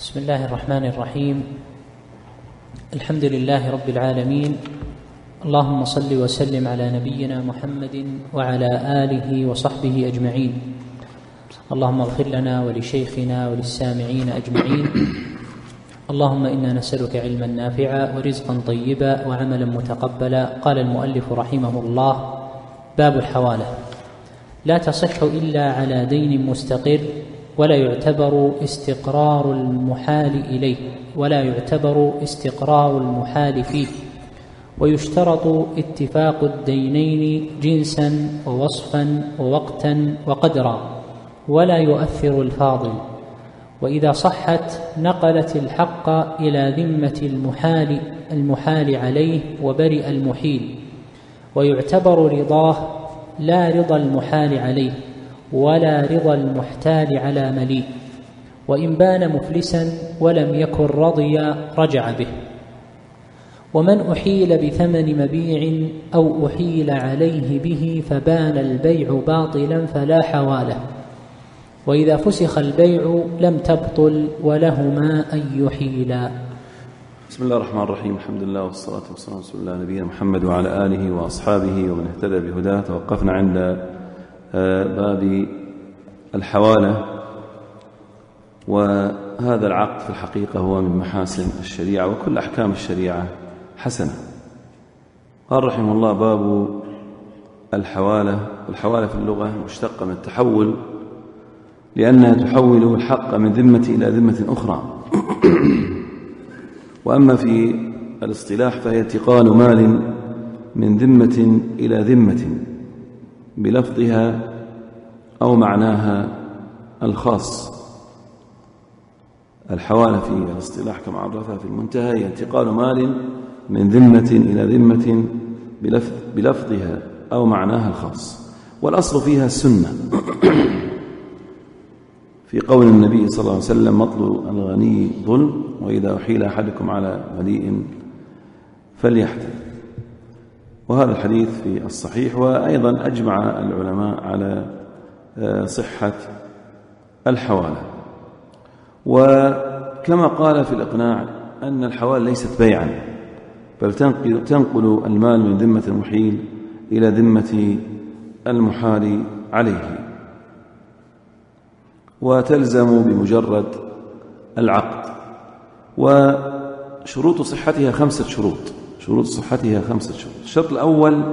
بسم الله الرحمن الرحيم. الحمد لله رب العالمين، اللهم صل وسلم على نبينا محمد وعلى آله وصحبه أجمعين. اللهم اغفر لنا ولشيخنا وللسامعين أجمعين. اللهم إنا نسألك علما نافعا ورزقا طيبا وعملا متقبلا. قال المؤلف رحمه الله: باب الحوالة. لا تصح إلا على دين مستقر، ولا يعتبر استقرار المحال فيه، ويشترط اتفاق الدينين جنسا ووصفا ووقتا وقدرا، ولا يؤثر الفاضل. وإذا صحت نقلت الحق إلى ذمة المحال عليه وبرئ المحيل، ويعتبر رضاه لا رضا المحال عليه، ولا رضا المحتال على مليء. وإن بان مفلسا ولم يكن رضيا رجع به. ومن أحيل بثمن مبيع أو أحيل عليه به فبان البيع باطلا فلا حواله. وإذا فسخ البيع لم تبطل ولهما أن يحيلا. بسم الله الرحمن الرحيم. الحمد لله والصلاة والسلام على رسول الله نبينا محمد وعلى آله وأصحابه ومن اهتدى بهداه. توقفنا عند باب الحوالة، وهذا العقد في الحقيقة هو من محاسن الشريعة، وكل أحكام الشريعة حسنة. قال رحمه الله: باب الحوالة. الحوالة في اللغة مشتقة من التحول، لأنها تحول الحق من ذمة إلى ذمة أخرى. وأما في الاصطلاح فهي انتقال مال من ذمة إلى ذمة بلفظها أو معناها الخاص. الحوالة في الاصطلاح كما عرفها في المنتهى هي انتقال مال من ذمة إلى ذمة بلفظها أو معناها الخاص. والأصل فيها السنة في قول النبي صلى الله عليه وسلم: مطل الغني ظلم، وإذا أحيل أحدكم على مليء فليحتل. وهذا الحديث في الصحيح. وأيضا أجمع العلماء على صحة الحوالة. وكما قال في الإقناع أن الحوالة ليست بيعا، بل تنقل المال من ذمة المحيل إلى ذمة المحال عليه، وتلزم بمجرد العقد. وشروط صحتها 5 شروط. الشرط الأول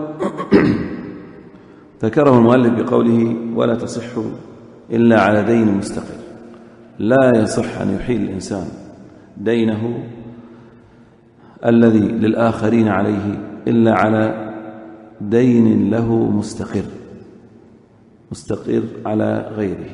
ذكره المؤلف بقوله: ولا تصح إلا على دين مستقر. لا يصح أن يحيل الإنسان دينه الذي للآخرين عليه إلا على دين له مستقر على غيره.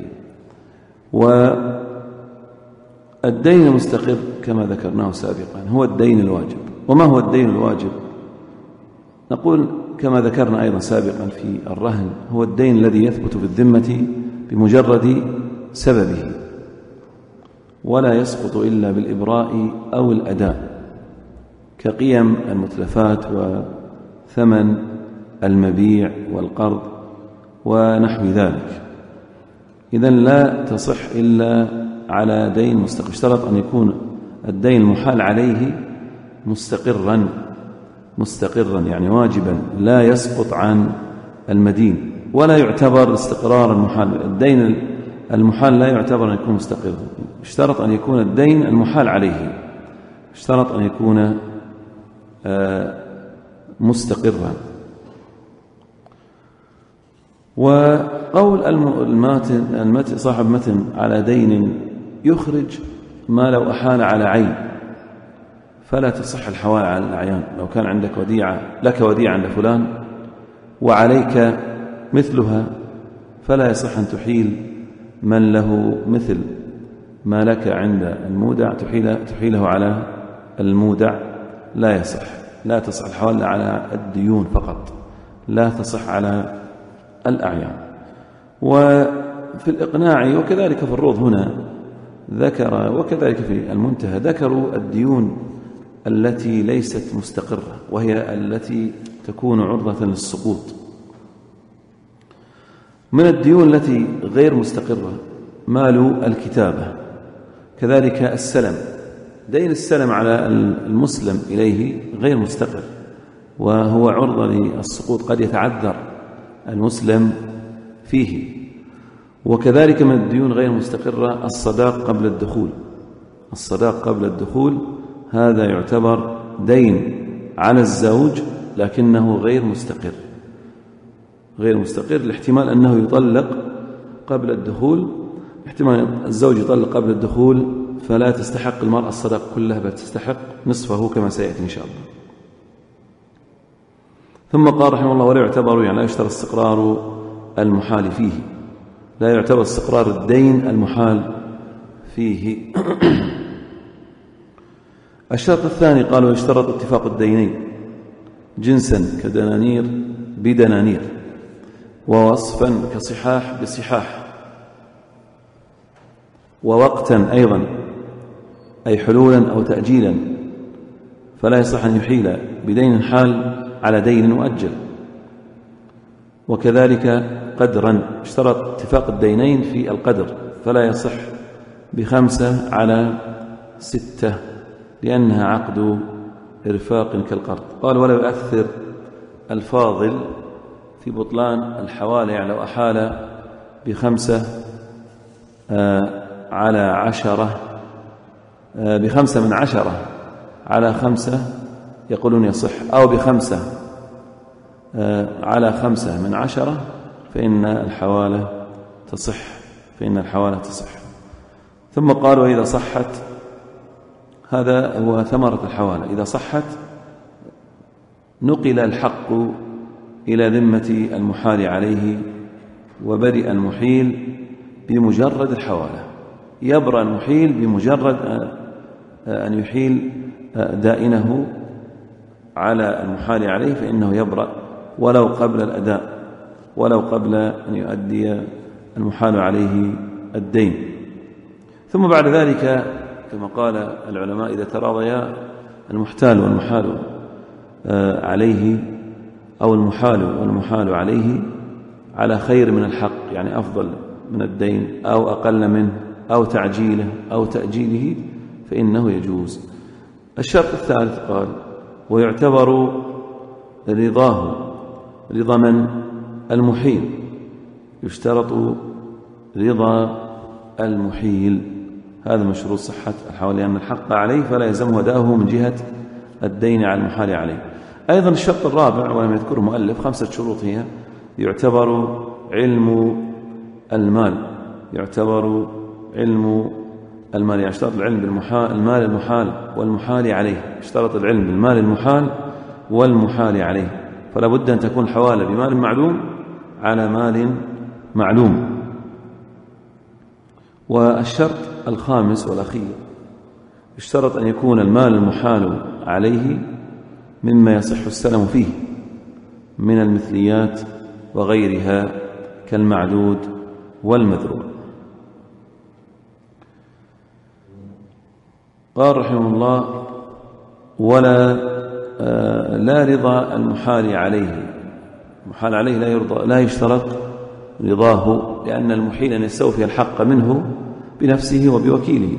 والدين المستقر كما ذكرناه سابقا هو الدين الواجب. وما هو الدين الواجب؟ نقول كما ذكرنا أيضا سابقا في الرهن: هو الدين الذي يثبت في الذمة بمجرد سببه، ولا يسقط إلا بالإبراء أو الأداء، كقيم المتلفات وثمن المبيع والقرض ونحو ذلك. إذن لا تصح إلا على دين مستقر. اشترط أن يكون الدين المحال عليه مستقرا يعني واجبا، لا يسقط عن المدين، ولا يعتبر استقرار المحال. الدين المحال لا يعتبر أن يكون مستقرا. اشترط أن يكون الدين المحال عليه اشترط أن يكون مستقرا. وقول المتن صاحب متن على دين يخرج ما لو أحال على عين، فلا تصح الحوالة على الأعيان. لو كان عندك لك وديعة عند فلان وعليك مثلها، فلا يصح أن تحيل من له مثل ما لك عند المودع تحيله على المودع. لا يصح. لا تصح الحوالة على الديون فقط، لا تصح على الأعيان. وفي الإقناع وكذلك في الروض هنا ذكر، وكذلك في المنتهى ذكروا الديون التي ليست مستقرة، وهي التي تكون عرضة للسقوط. من الديون التي غير مستقرة مال الكتابة، كذلك السلم، دين السلم على المسلم إليه غير مستقر، وهو عرضة للسقوط، قد يتعذر المسلم فيه. وكذلك من الديون غير مستقرة الصداق قبل الدخول. الصداق قبل الدخول هذا يعتبر دين على الزوج لكنه غير مستقر، غير مستقر، لاحتمال أنه يطلق قبل الدخول، احتمال الزوج يطلق قبل الدخول، فلا تستحق المرأة الصداق كله بل تستحق نصفه كما سيأتي إن شاء الله. ثم قال رحمه الله: ولا يعتبر، يعني لا يشترط استقرار المحال فيه، لا يعتبر استقرار الدين المحال فيه. الشرط الثاني قال: ويشترط اتفاق الدينين جنسا كدنانير بدنانير، ووصفا كصحاح بصحاح، ووقتا أيضا، أي حلولا أو تأجيلا، فلا يصح أن يحيل بدين حال على دين مؤجل. وكذلك قدرا، اشترط اتفاق الدينين في القدر، فلا يصح ب5 على 6 لأنها عقد إرفاق كالقرض. قال: ولا يؤثر الفاضل في بطلان الحوالة، يعني لو أحال ب5 على 10 ب5 من 10 على 5 يقولون يصح، أو ب5 على 5 من 10 فإن الحوالة تصح، فإن الحوالة تصح. ثم قال: وإذا صحت، هذا هو ثمرة الحوالة، إذا صحت نقل الحق إلى ذمة المحال عليه، وبرئ المحيل بمجرد الحوالة. يبرأ المحيل بمجرد أن يحيل دائنه على المحال عليه، فإنه يبرأ ولو قبل الأداء، ولو قبل أن يؤدي المحال عليه الدين. ثم بعد ذلك كما قال العلماء: إذا تراضيا المحتال والمحال عليه، أو المحال والمحال عليه على خير من الحق، يعني أفضل من الدين أو أقل منه، أو تعجيله أو تأجيله، فإنه يجوز. الشرط الثالث قال: ويعتبر رضاه، رضا من؟ المحيل، يشترط رضا المحيل، هذا مشروط صحة الحوالة، لأن الحق عليه فلا يلزم وداؤه من جهة الدين على المحال عليه. أيضا الشرط الرابع ولم يذكره المؤلف، 5 شروط هي: يعتبر علم المال، يعتبر علم المال، يعني اشترط العلم بالمال المحال والمحال عليه، اشترط العلم بالمال المحال والمحال عليه، فلا بد أن تكون الحوالة بمال معلوم على مال معلوم. والشرط الخامس والأخير: اشترط أن يكون المال المحال عليه مما يصح السلم فيه من المثليات وغيرها كالمعدود والمذروع. قال رحمه الله: لا رضا المحال عليه، المحال عليه لا يشترط رضاه، لأن المحيل أن يستوفي الحق منه بنفسه وبوكيله.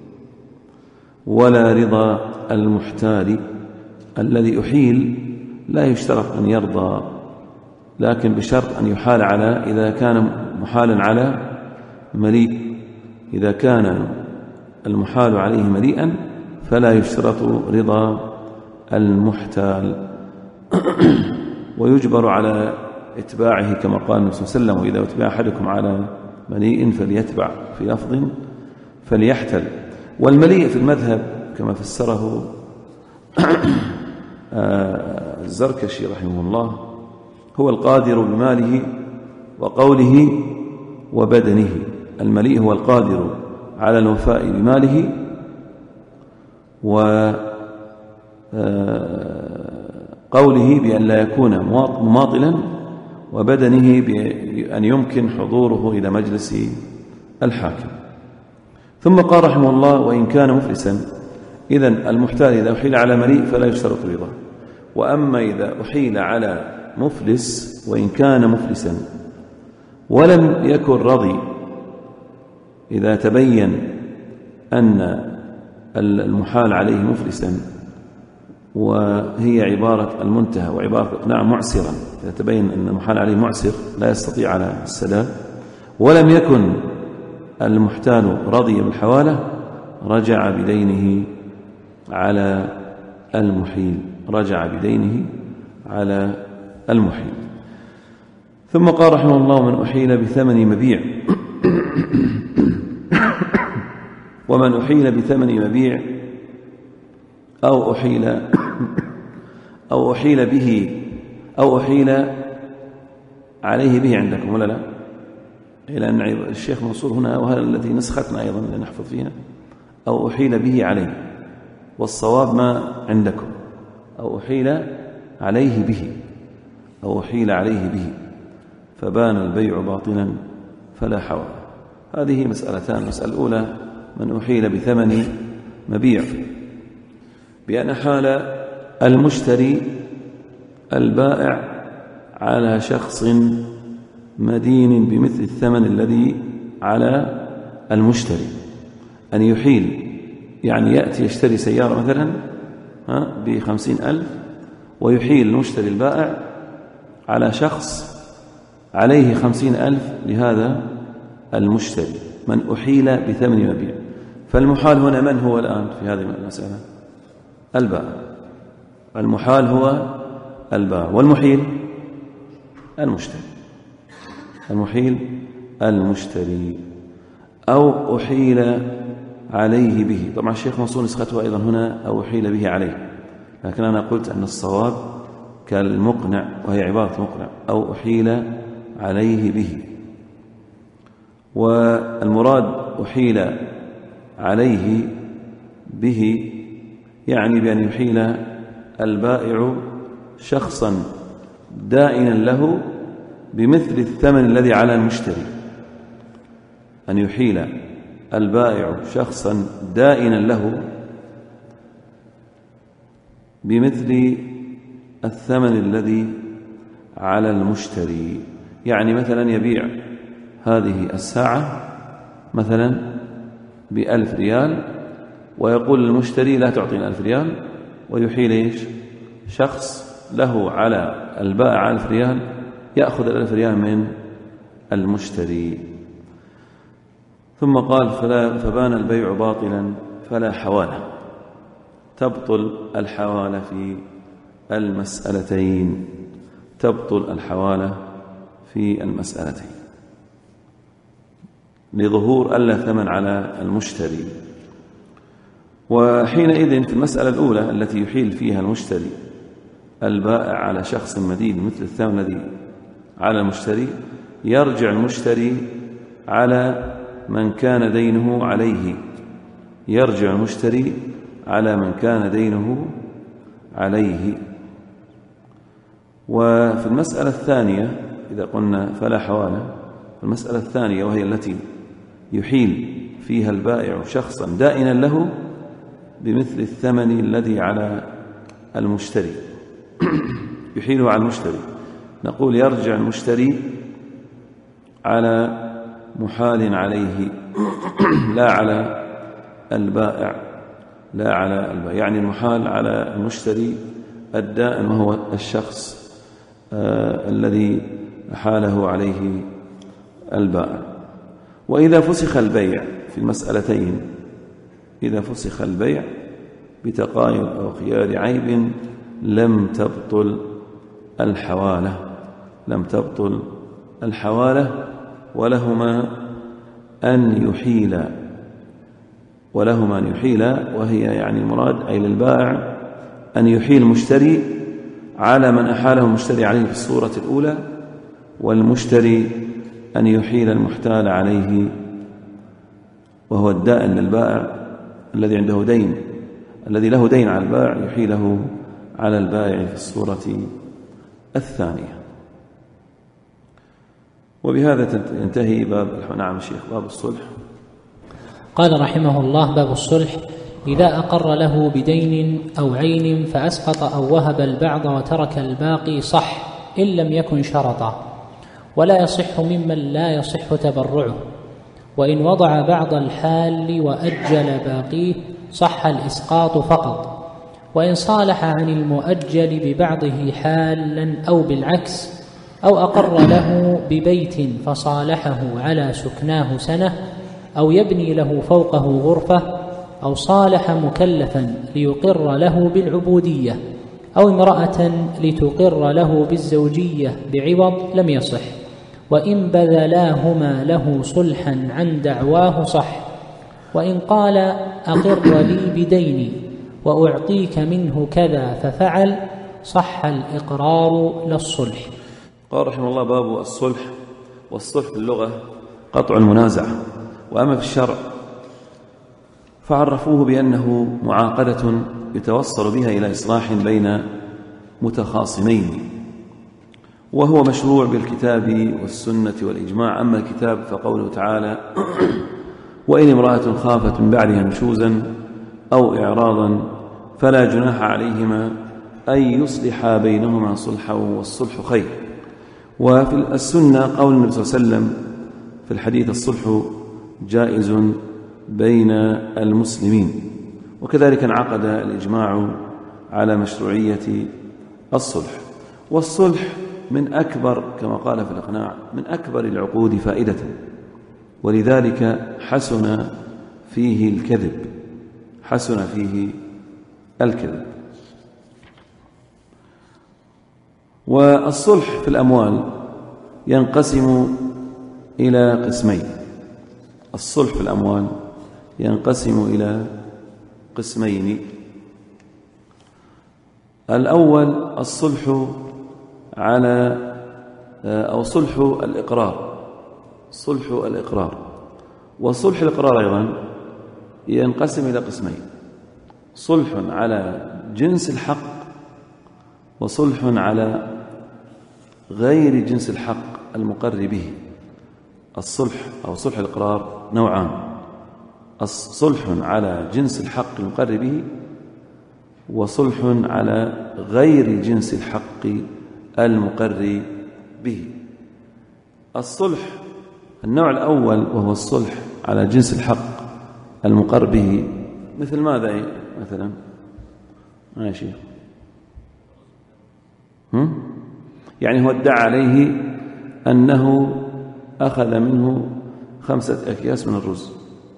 ولا رضا المحتال الذي أحيل لا يشترط أن يرضى، لكن بشرط أن يحال على، إذا كان محالا على مليء، إذا كان المحال عليه مليئا فلا يشترط رضا المحتال. ويجبر على اتباعه كما قال النبي صلى الله عليه وسلم: وإذا اتبع أحدكم على مليء فليتبع، في لفظ فليحتل. والمليء في المذهب كما فسره الزركشي رحمه الله هو القادر بماله وقوله وبدنه. المليء هو القادر على الوفاء بماله وقوله بأن لا يكون مماطلا، وبدنه بأن يمكن حضوره إلى مجلس الحاكم. ثم قال رحمه الله: وإن كان مفلسا، إذن المحتال إذا أحيل على مليء فلا يشترط رضا. وأما إذا أحيل على مفلس وإن كان مفلسا ولم يكن رضي، إذا تبين أن المحال عليه مفلسا، وهي عبارة المنتهى وعبارة الإقناع معسرا، تبين أن المحال عليه معسر لا يستطيع على السداد، ولم يكن المحتال رضي بالحوالة، رجع بدينه على المحيل، رجع بدينه على المحيل. ثم قال رحمه الله: من أحيل بثمن مبيع ومن أحيل بثمن مبيع أو أحيل به أو أحيل عليه به عندكم ولا لا؟ لأن الشيخ منصور هنا، وهذا الذي نسختنا أيضا لنحفظ فيها، أو أحيل به عليه، والصواب ما عندكم أو أحيل عليه به، أو أحيل عليه به فبان البيع باطلا فلا حول. هذه مسألتان. المسألة الأولى: من أحيل بثمن مبيع، بأن حال المشتري البائع على شخص مدين بمثل الثمن الذي على المشتري، أن يحيل، يعني يأتي يشتري سيارة مثلا ب50,000، ويحيل المشتري البائع على شخص عليه 50,000 لهذا المشتري، من أحيل بثمن مبيع. فالمحال هنا من هو الآن في هذه المسألة؟ البائع. المحال هو البائع، والمحيل المشتري. المحيل المشتري. أو أحيل عليه به. طبعا الشيخ منصور نسخته أيضا هنا أو أحيل به عليه، لكن أنا قلت أن الصواب كالمقنع، وهي عبارة مقنع: أو أحيل عليه به. والمراد أحيل عليه به يعني بأن يحيل البائع شخصا دائنا له بمثل الثمن الذي على المشتري. أن يحيل البائع شخصا دائنا له بمثل الثمن الذي على المشتري. يعني مثلا يبيع هذه الساعة مثلا ب1,000 ريال، ويقول المشتري: لا تعطينا 1,000 ريال، ويحيل إيش؟ شخص له على البائع 1,000 ريال، يأخذ 1,000 ريال من المشتري. ثم قال: فبان البيع باطلا فلا حوالة. تبطل الحوالة في المسألتين، تبطل الحوالة في المسألتين لظهور ألا ثمن على المشتري. وحينئذ في المسألة الأولى التي يحيل فيها المشتري البائع على شخص مدين مثل الثمن الذي على المشتري، يرجع المشتري على من كان دينه عليه، يرجع المشتري على من كان دينه عليه. وفي المسألة الثانية إذا قلنا فلا حوالة، المسألة الثانية وهي التي يحيل فيها البائع شخصا دائنا له بمثل الثمن الذي على المشتري، يحيله على المشتري، نقول يرجع المشتري على محال عليه لا على البائع، لا على البائع. يعني المحال على المشتري الدائن وهو الشخص الذي حاله عليه البائع. وإذا فسخ البيع في المسألتين، إذا فسخ البيع بتقايض أو خيار عيب لم تبطل الحوالة، لم تبطل الحوالة، ولهما أن يحيل، ولهما أن يحيل، وهي يعني المراد أي للبائع أن يحيل المشتري على من أحاله المشتري عليه في الصورة الأولى، والمشتري أن يحيل المحتال عليه وهو الدائن للبائع الذي عنده دين، الذي له دين على البائع، يحيله على البائع في الصورة الثانية. وبهذا ينتهي باب نعم الشيخ باب الصلح. قال رحمه الله: باب الصلح: إذا أقر له بدين أو عين فأسقط أو وهب البعض وترك الباقي صح إن لم يكن شرطا، ولا يصح ممن لا يصح تبرعه، وإن وضع بعض الحال وأجل باقيه صح الإسقاط فقط. وإن صالح عن المؤجل ببعضه حالا أو بالعكس، أو أقر له ببيت فصالحه على سكناه سنة، أو يبني له فوقه غرفة، أو صالح مكلفا ليقر له بالعبودية، أو امرأة لتقر له بالزوجية بعوض، لم يصح. وإن بذلاهما له صلحا عن دعواه صح. وإن قال أقر لي بديني وأعطيك منه كذا ففعل، صح الإقرار لا الصلح. قال رحمه الله: باب الصلح. والصلح في اللغة قطع المنازع، وأما في الشرع فعرفوه بأنه معاقدة يتوصل بها إلى إصلاح بين متخاصمين، وهو مشروع بالكتاب والسنة والإجماع. أما الكتاب فقوله تعالى: وإن امرأة خافت من بعدها نشوزا أو إعراضا فلا جناح عليهما أن يصلحا بينهما صلحا والصلح خير. وفي السنة قول النبي صلى الله عليه وسلم في الحديث: الصلح جائز بين المسلمين. وكذلك انعقد الإجماع على مشروعية الصلح. والصلح من أكبر، كما قال في الإقناع، من أكبر العقود فائدة، ولذلك حسن فيه الكذب. والصلح في الأموال ينقسم إلى قسمين. الصلح في الأموال ينقسم إلى قسمين. الأول الصلح على أو صلح الإقرار. وصلح الإقرار أيضا ينقسم إلى قسمين: صلح على جنس الحق، وصلح على غير جنس الحق المقر به. الصلح أو صلح الإقرار نوعان: صلح على جنس الحق المقر به، وصلح على غير جنس الحق المقر به. الصلح النوع الأول وهو الصلح على جنس الحق المقر به، مثل ماذا مثلا؟ ماشي، يعني هو ادعى عليه أنه أخذ منه 5 أكياس من الرز،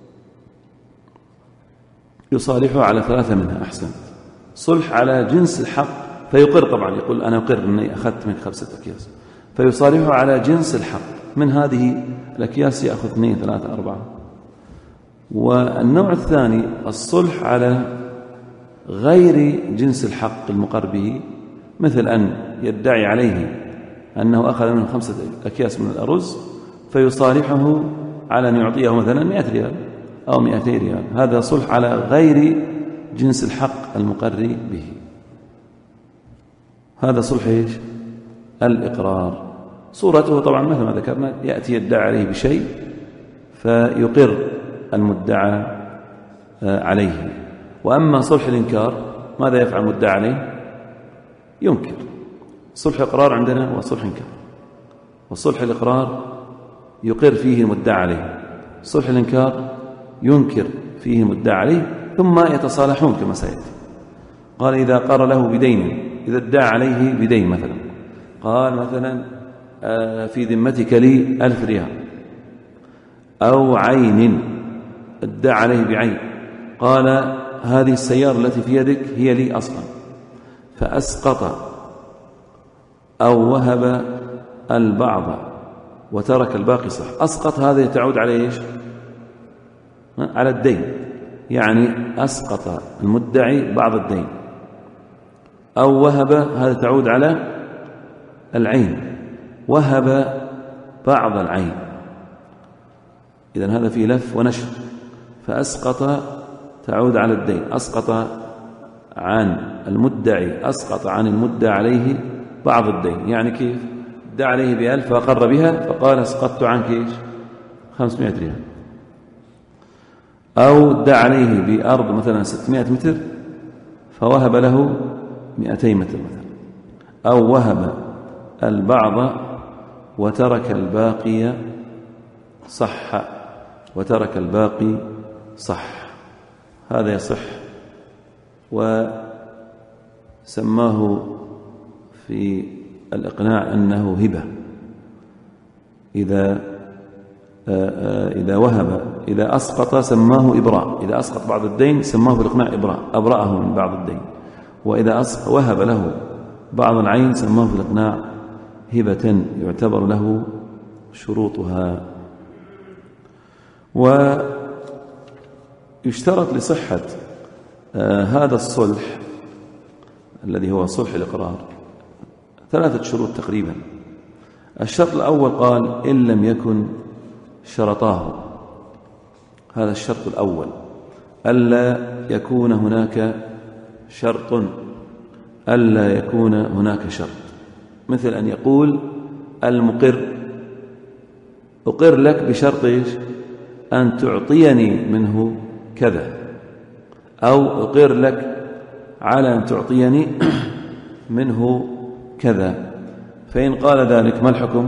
يصالحه على 3 منها. أحسن، صلح على جنس الحق، فيقر طبعا، يقول أنا أقر أني أخذت منك 5 أكياس، فيصالحه على جنس الحق، من هذه الأكياس يأخذ 2 3 4. والنوع الثاني الصلح على غير جنس الحق المقر به، مثل أن يدعي عليه أنه أخذ منه 5 أكياس من الأرز، فيصالحه على أن يعطيه مثلا 100 ريال أو 200 ريال. هذا صلح على غير جنس الحق المقر به. هذا صلح ايش؟ الإقرار. صورته طبعا مثل ما ذكرنا، يأتي يدعي عليه بشيء فيقر المدعى عليه. وأما صلح الإنكار ماذا يفعل المدعى عليه؟ ينكر. صلح إقرار عندنا وصلح إنكار. وصلح الإقرار يقر فيه المدعى عليه، صلح الإنكار ينكر فيه المدعى عليه، ثم يتصالحون كما سيأتي. قال: إذا قر له بدين، إذا ادعى عليه بدين مثلا، قال مثلا: في ذمتك لي 1000 ريال، أو عين، ادعى عليه بعين، قال: هذه السيارة التي في يدك هي لي أصلا، فأسقط أو وهب البعض وترك الباقي صح. أسقط هذا تعود على إيش؟ على الدين، يعني أسقط المدعي بعض الدين. أو وهب هذا تعود على العين، وهب بعض العين. إذن هذا فيه لف ونشر. فأسقط تعود على الدين، أسقط عن المدعي، أسقط عن المدعى عليه بعض الدين. يعني كيف؟ ادعى عليه ب1000 فأقر بها، فقال: أسقطت عنك إيش؟ 500 ريال. أو ادعى عليه بأرض مثلا 600 متر فوهب له 200 متر مثلا. أو وهب البعض وترك الباقي صح. وترك الباقي صح. هذا يصح. وسماه في الإقناع أنه هبة. إذا وهب، إذا أسقط سماه إبراء. إذا أسقط بعض الدين سماه في الإقناع إبراء، أبرأه من بعض الدين. وإذا وهب له بعض العين سماه في الإقناع هبة يعتبر له شروطها. ويشترط لصحة هذا الصلح الذي هو صلح الإقرار 3 شروط تقريبا. الشرط الأول قال إن لم يكن شرطاه. هذا الشرط الأول، ألا يكون هناك شرط، ألا يكون هناك شرط. مثل أن يقول المقر أقر لك بشرط أن تعطيني منه كذا، أو أقر لك على أن تعطيني منه كذا. فإن قال ذلك ما الحكم؟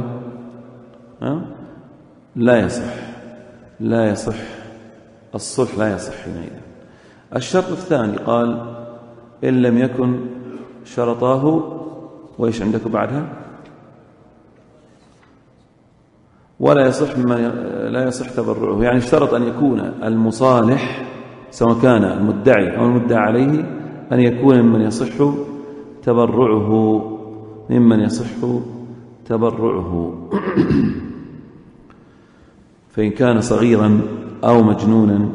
لا يصح، لا يصح الصلح، لا يصح حينئذ. الشرط الثاني قال إن لم يكن شرطاه، وإيش عندك بعدها؟ ولا يصح لا يصح تبرعه. يعني اشترط أن يكون المصالح سواء كان المدعي أو المدعى عليه أن يكون ممن يصح تبرعه فإن كان صغيرا أو مجنونا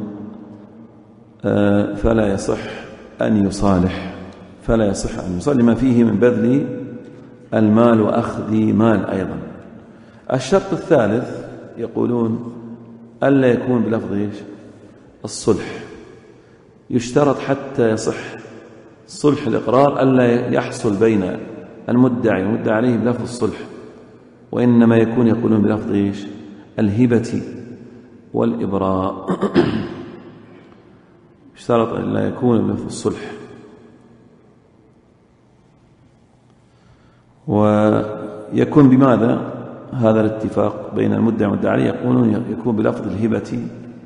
فلا يصح أن يصالح، لما فيه من بذل المال وأخذ مال أيضا. الشرط الثالث يقولون ألا يكون بلفظ الصلح. يشترط حتى يصح صلح الإقرار ألا يحصل بين المدعي والمدعى عليه بلفظ الصلح، وإنما يقولون بلفظ الهبة والإبراء. اشترط أن لا يكون بلفظ الصلح. ويكون بماذا هذا الاتفاق بين المدعي والمدعى عليه؟ يقولون يكون بلفظ الهبة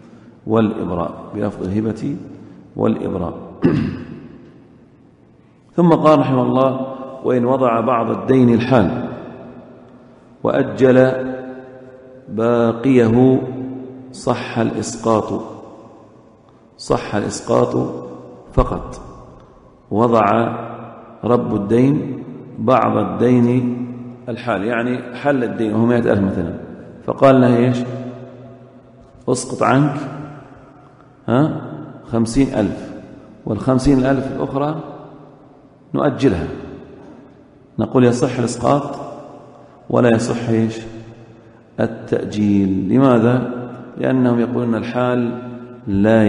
والإبراء. ثم قال رحمه الله وإن وضع بعض الدين الحال وأجل باقيه صح الإسقاط فقط. وضع رب الدين بعض الدين الحال، يعني حل الدين وهو 100,000 مثلا، فقال له ايش؟ اسقط عنك 50,000، وال50,000 الأخرى نؤجلها. نقول يصح الإسقاط ولا يصح ايش؟ التأجيل. لماذا؟ لأنهم يقولون الحال لا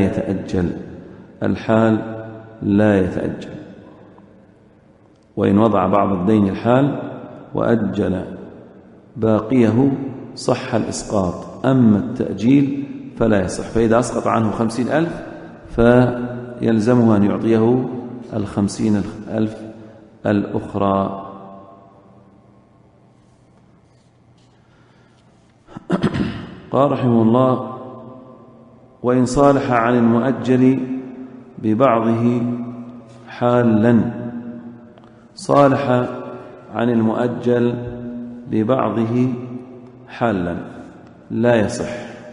يتأجل. وإن وضع بعض الدين الحال وأجل باقيه صح الإسقاط، أما التأجيل فلا يصح. فإذا أسقط عنه 50,000 فيلزمه أن يعطيه 50,000 الأخرى. قال رحمه الله وإن صالح عن المؤجل ببعضه حالا. صالح عن المؤجل ببعضه حالا لا يصح.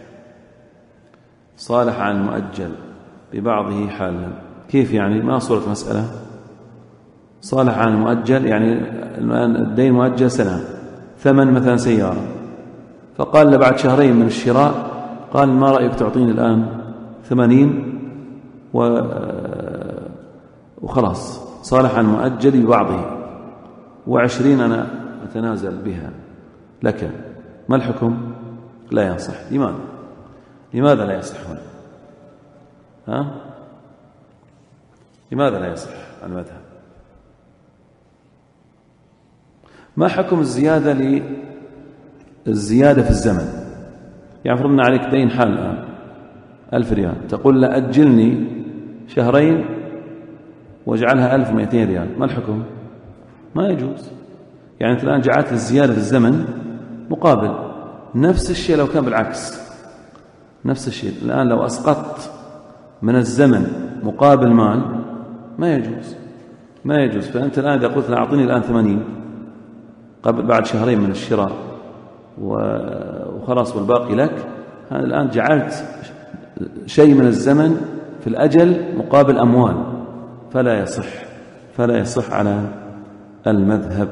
صالح عن المؤجل ببعضه حالا كيف يعني؟ ما صورة مسألة؟ صالح عن المؤجل يعني الدين مؤجل سنة، ثمن مثلا سيارة، فقال له بعد شهرين من الشراء قال ما رأيك تعطيني الآن 80 وخلاص. صالح عن مؤجل ببعضه 20 أنا أتنازل بها لك. ما الحكم؟ لا يصح. لماذا لا يصح هنا؟ لماذا لا يصح المذهب؟ ما حكم الزيادة في الزمن؟ يعني فرضنا عليك دين حال الآن 1000 ريال، تقول لا أجلني شهرين واجعلها 1200 ريال، ما الحكم؟ ما يجوز. يعني أنت الآن جعلت الزيادة في الزمن مقابل. نفس الشيء لو كان بالعكس، نفس الشيء. الآن لو أسقطت من الزمن مقابل مال ما يجوز. فأنت الآن إذا قلت أعطيني الآن 80 بعد شهرين من الشراء وخلاص والباقي لك، هذا الآن جعلت شيء من الزمن في الأجل مقابل أموال، فلا يصح على المذهب.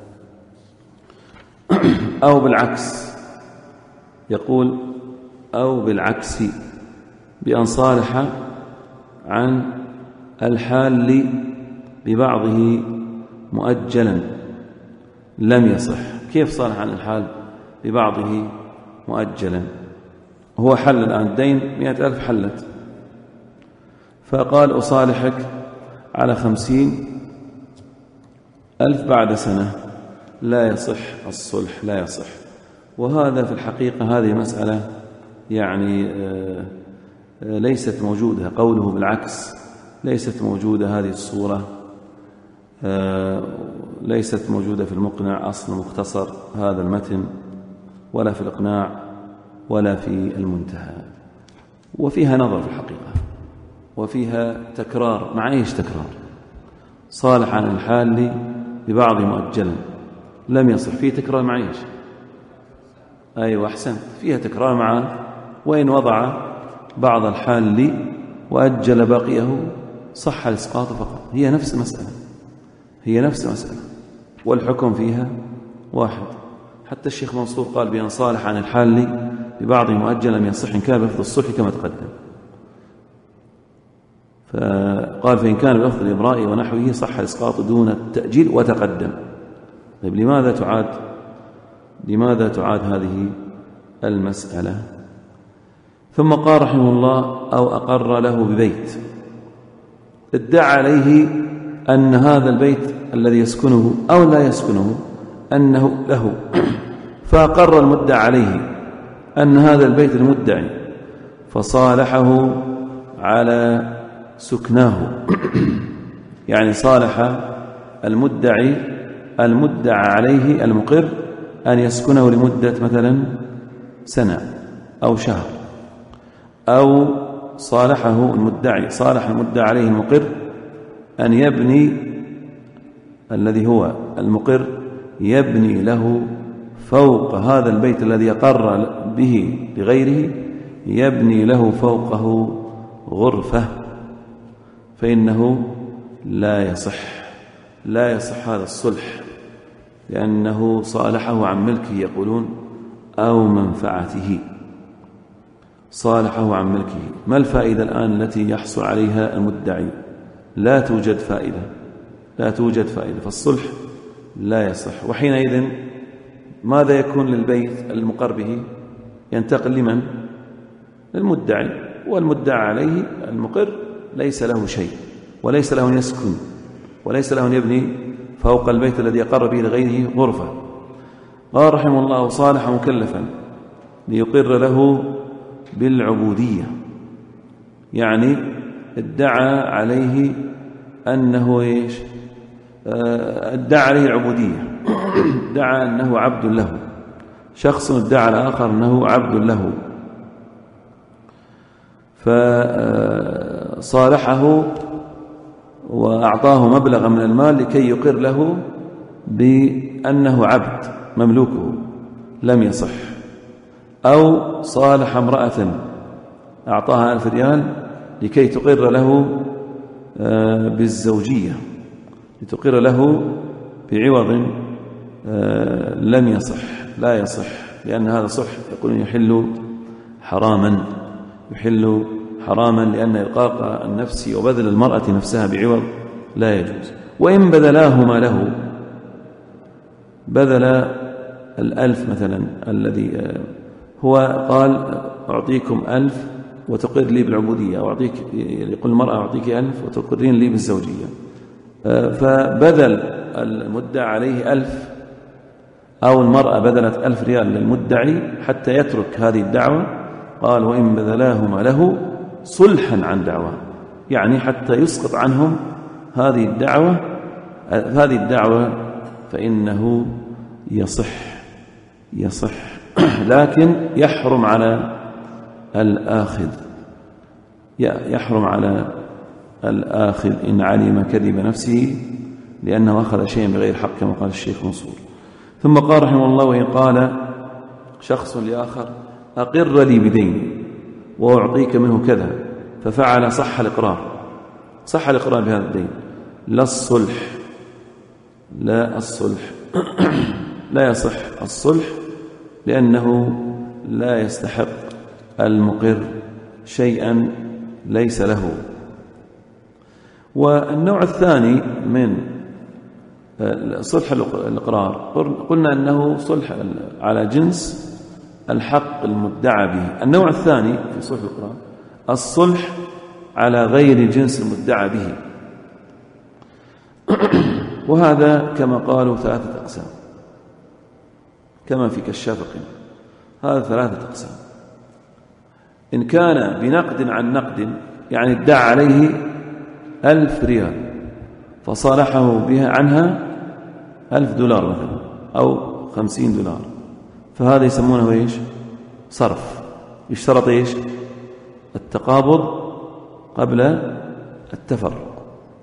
أو بالعكس، يقول أو بالعكس بأن صالح عن الحال ببعضه مؤجلا لم يصح. كيف صالح عن الحال ببعضه مؤجلا؟ هو حل الآن الدين 100,000 حلت، فقال أصالحك على 50,000 بعد سنة، لا يصح الصلح، لا يصح. وهذا في الحقيقة هذه مسألة يعني ليست موجودة. قوله بالعكس ليست موجودة، هذه الصورة ليست موجودة في المقنع أصل مختصر هذا المتن، ولا في الإقناع، ولا في المنتهى. وفيها نظر في الحقيقة، وفيها تكرار. مع ايش تكرار؟ صالح عن الحال ببعض مؤجلا لم يصح. فيه تكرار مع ايش؟ ايوه احسنت، فيها تكرار مع وين وضع بعض الحال وأجل باقيه صح الإسقاط فقط. هي نفس المسألة، والحكم فيها واحد. حتى الشيخ منصور قال بأن صالح عن الحال ببعض مؤجل لم يصح إن كان بلفظ الصلح كما تقدم. فقال فإن كان بلفظ الإبراء ونحوه صح الإسقاط دون التأجيل وتقدم. طيب لماذا تعاد هذه المسألة؟ ثم قال رحمه الله أو أقر له ببيت ادعى عليه أن هذا البيت الذي يسكنه أو لا يسكنه أنه له، فأقر المدعى عليه أن هذا البيت المدعي، فصالحه على سكناه. يعني صالح المدعى عليه المقر أن يسكنه لمدة مثلا سنة أو شهر، أو صالح المدعى عليه المقر أن يبني الذي هو المقر يبني له فوق هذا البيت الذي يقر به لغيره، يبني له فوقه غرفة، فإنه لا يصح هذا الصلح، لأنه صالحه عن ملكه يقولون أو منفعته. صالحه عن ملكه. ما الفائدة الآن التي يحصل عليها المدعي؟ لا توجد فائدة، فالصلح لا يصح. وحينئذ ماذا يكون للبيت المقر به؟ ينتقل لمن؟ للمدعي، والمدعى عليه المقر ليس له شيء، وليس له أن يسكن، وليس له أن يبني فوق البيت الذي يقر به لغيره غرفة. قال رحمه الله صالح مكلفا ليقر له بالعبودية، يعني ادعى عليه أنه إيش؟ ادعى عليه العبودية، ادعى أنه عبد له. شخص ادعى على آخر أنه عبد له، فصالحه وأعطاه مبلغا من المال لكي يقر له بأنه عبد مملوكه، لم يصح. أو صالح امرأة أعطاها 1000 ريال لكي تقر له بالزوجية، لتقر له بعوض، لم يصح، لا يصح، لأن هذا صح يقولون يحل حراما، لأن إلقاء النفس وبذل المرأة نفسها بعوض لا يجوز. وإن بذلاهما له، بذل 1000 مثلا الذي هو قال أعطيكم 1000 وتقر لي بالعبودية، أو أعطيك، يقول المرأة أعطيك 1000 وتقرين لي بالزوجية، فبذل المدعى عليه 1000، أو المرأة بذلت 1000 ريال للمدعي حتى يترك هذه الدعوة. قال وإن بذلاهما له صلحا عن دعوة، يعني حتى يسقط عنهم هذه الدعوة فإنه يصح، لكن يحرم على الآخذ، يحرم على الآخذ إن علم كذب نفسه لأنه أخذ شيئا بغير حق كما قال الشيخ منصور. ثم قال رحمه الله: وإن قال شخص لآخر: أقر لي بدين وأعطيك منه كذا، ففعل، صح الإقرار بهذا الدين، لا الصلح لا يصح الصلح، لأنه لا يستحق المقر شيئا ليس له. والنوع الثاني من صلح الإقرار قلنا أنه صلح على جنس الحق المدعى به. النوع الثاني في صلح الإقرار الصلح على غير جنس المدعى به، وهذا كما قالوا 3 أقسام كما في كشاف القمة. هذا 3 أقسام: إن كان بنقد عن نقد، يعني ادعى عليه 1000 ريال فصالحه بها عنها 1000 دولار مثلا أو 50 دولار، فهذا يسمونه إيش؟ صرف. يشترط إيش؟ التقابض قبل التفرق.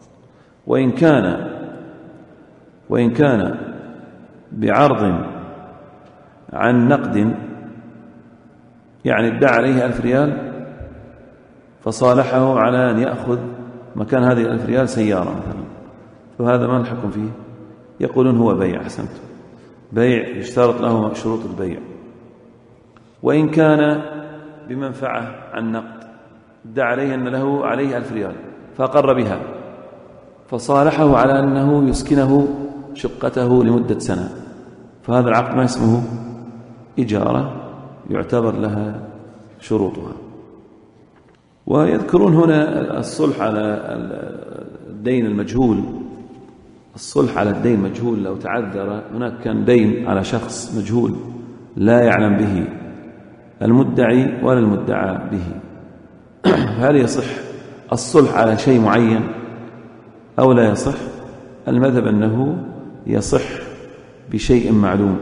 وإن كان بعرض عن نقد، يعني ادعى عليه 1000 ريال فصالحه على أن يأخذ مكان هذه 1000 ريال سيارة مثلا، فهذا ما نحكم فيه، يقولون هو بيع. أحسنت، بيع يشترط له شروط البيع. وإن كان بمنفعة عن نقد، ادعى عليه أن له عليه 1000 ريال فأقر بها فصالحه على أنه يسكنه شقته لمدة سنة، فهذا العقد ما اسمه إجارة، يعتبر لها شروطها. ويذكرون هنا الصلح على الدين المجهول. الصلح على الدين مجهول، لو تعذر، هناك كان دين على شخص مجهول لا يعلم به المدعي ولا المدعى به، هل يصح الصلح على شيء معين أو لا يصح؟ المذهب أنه يصح بشيء معلوم،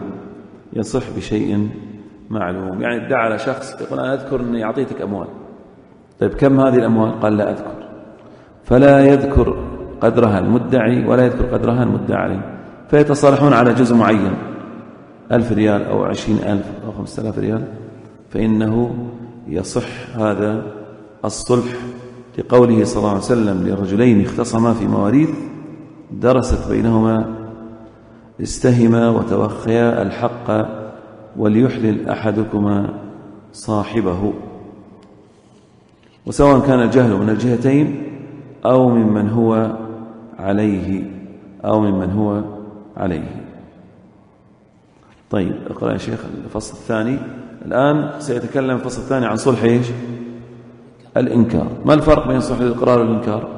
يعني ادعى على شخص يقول: أنا أذكر أني أعطيتك أموال. طيب كم هذه الأموال؟ قال: لا أذكر. فلا يذكر قدرها المدعي ولا يذكر قدرها المدعى عليه، فيتصالحون على جزء معين، 1000 ريال أو 20,000 أو 5000 ريال، فإنه يصح هذا الصلح، لقوله صلى الله عليه وسلم: لرجلين اختصما في مواريث درست بينهما استهما وتوخيا الحق وليحلل أحدكما صاحبه. وسواء كان الجهل من الجهتين أو ممن هو عليه. طيب اقرأ يا شيخ الفصل الثاني. الآن سيتكلم الفصل الثاني عن صلح إيش؟ الإنكار. ما الفرق بين صلح الإقرار والإنكار؟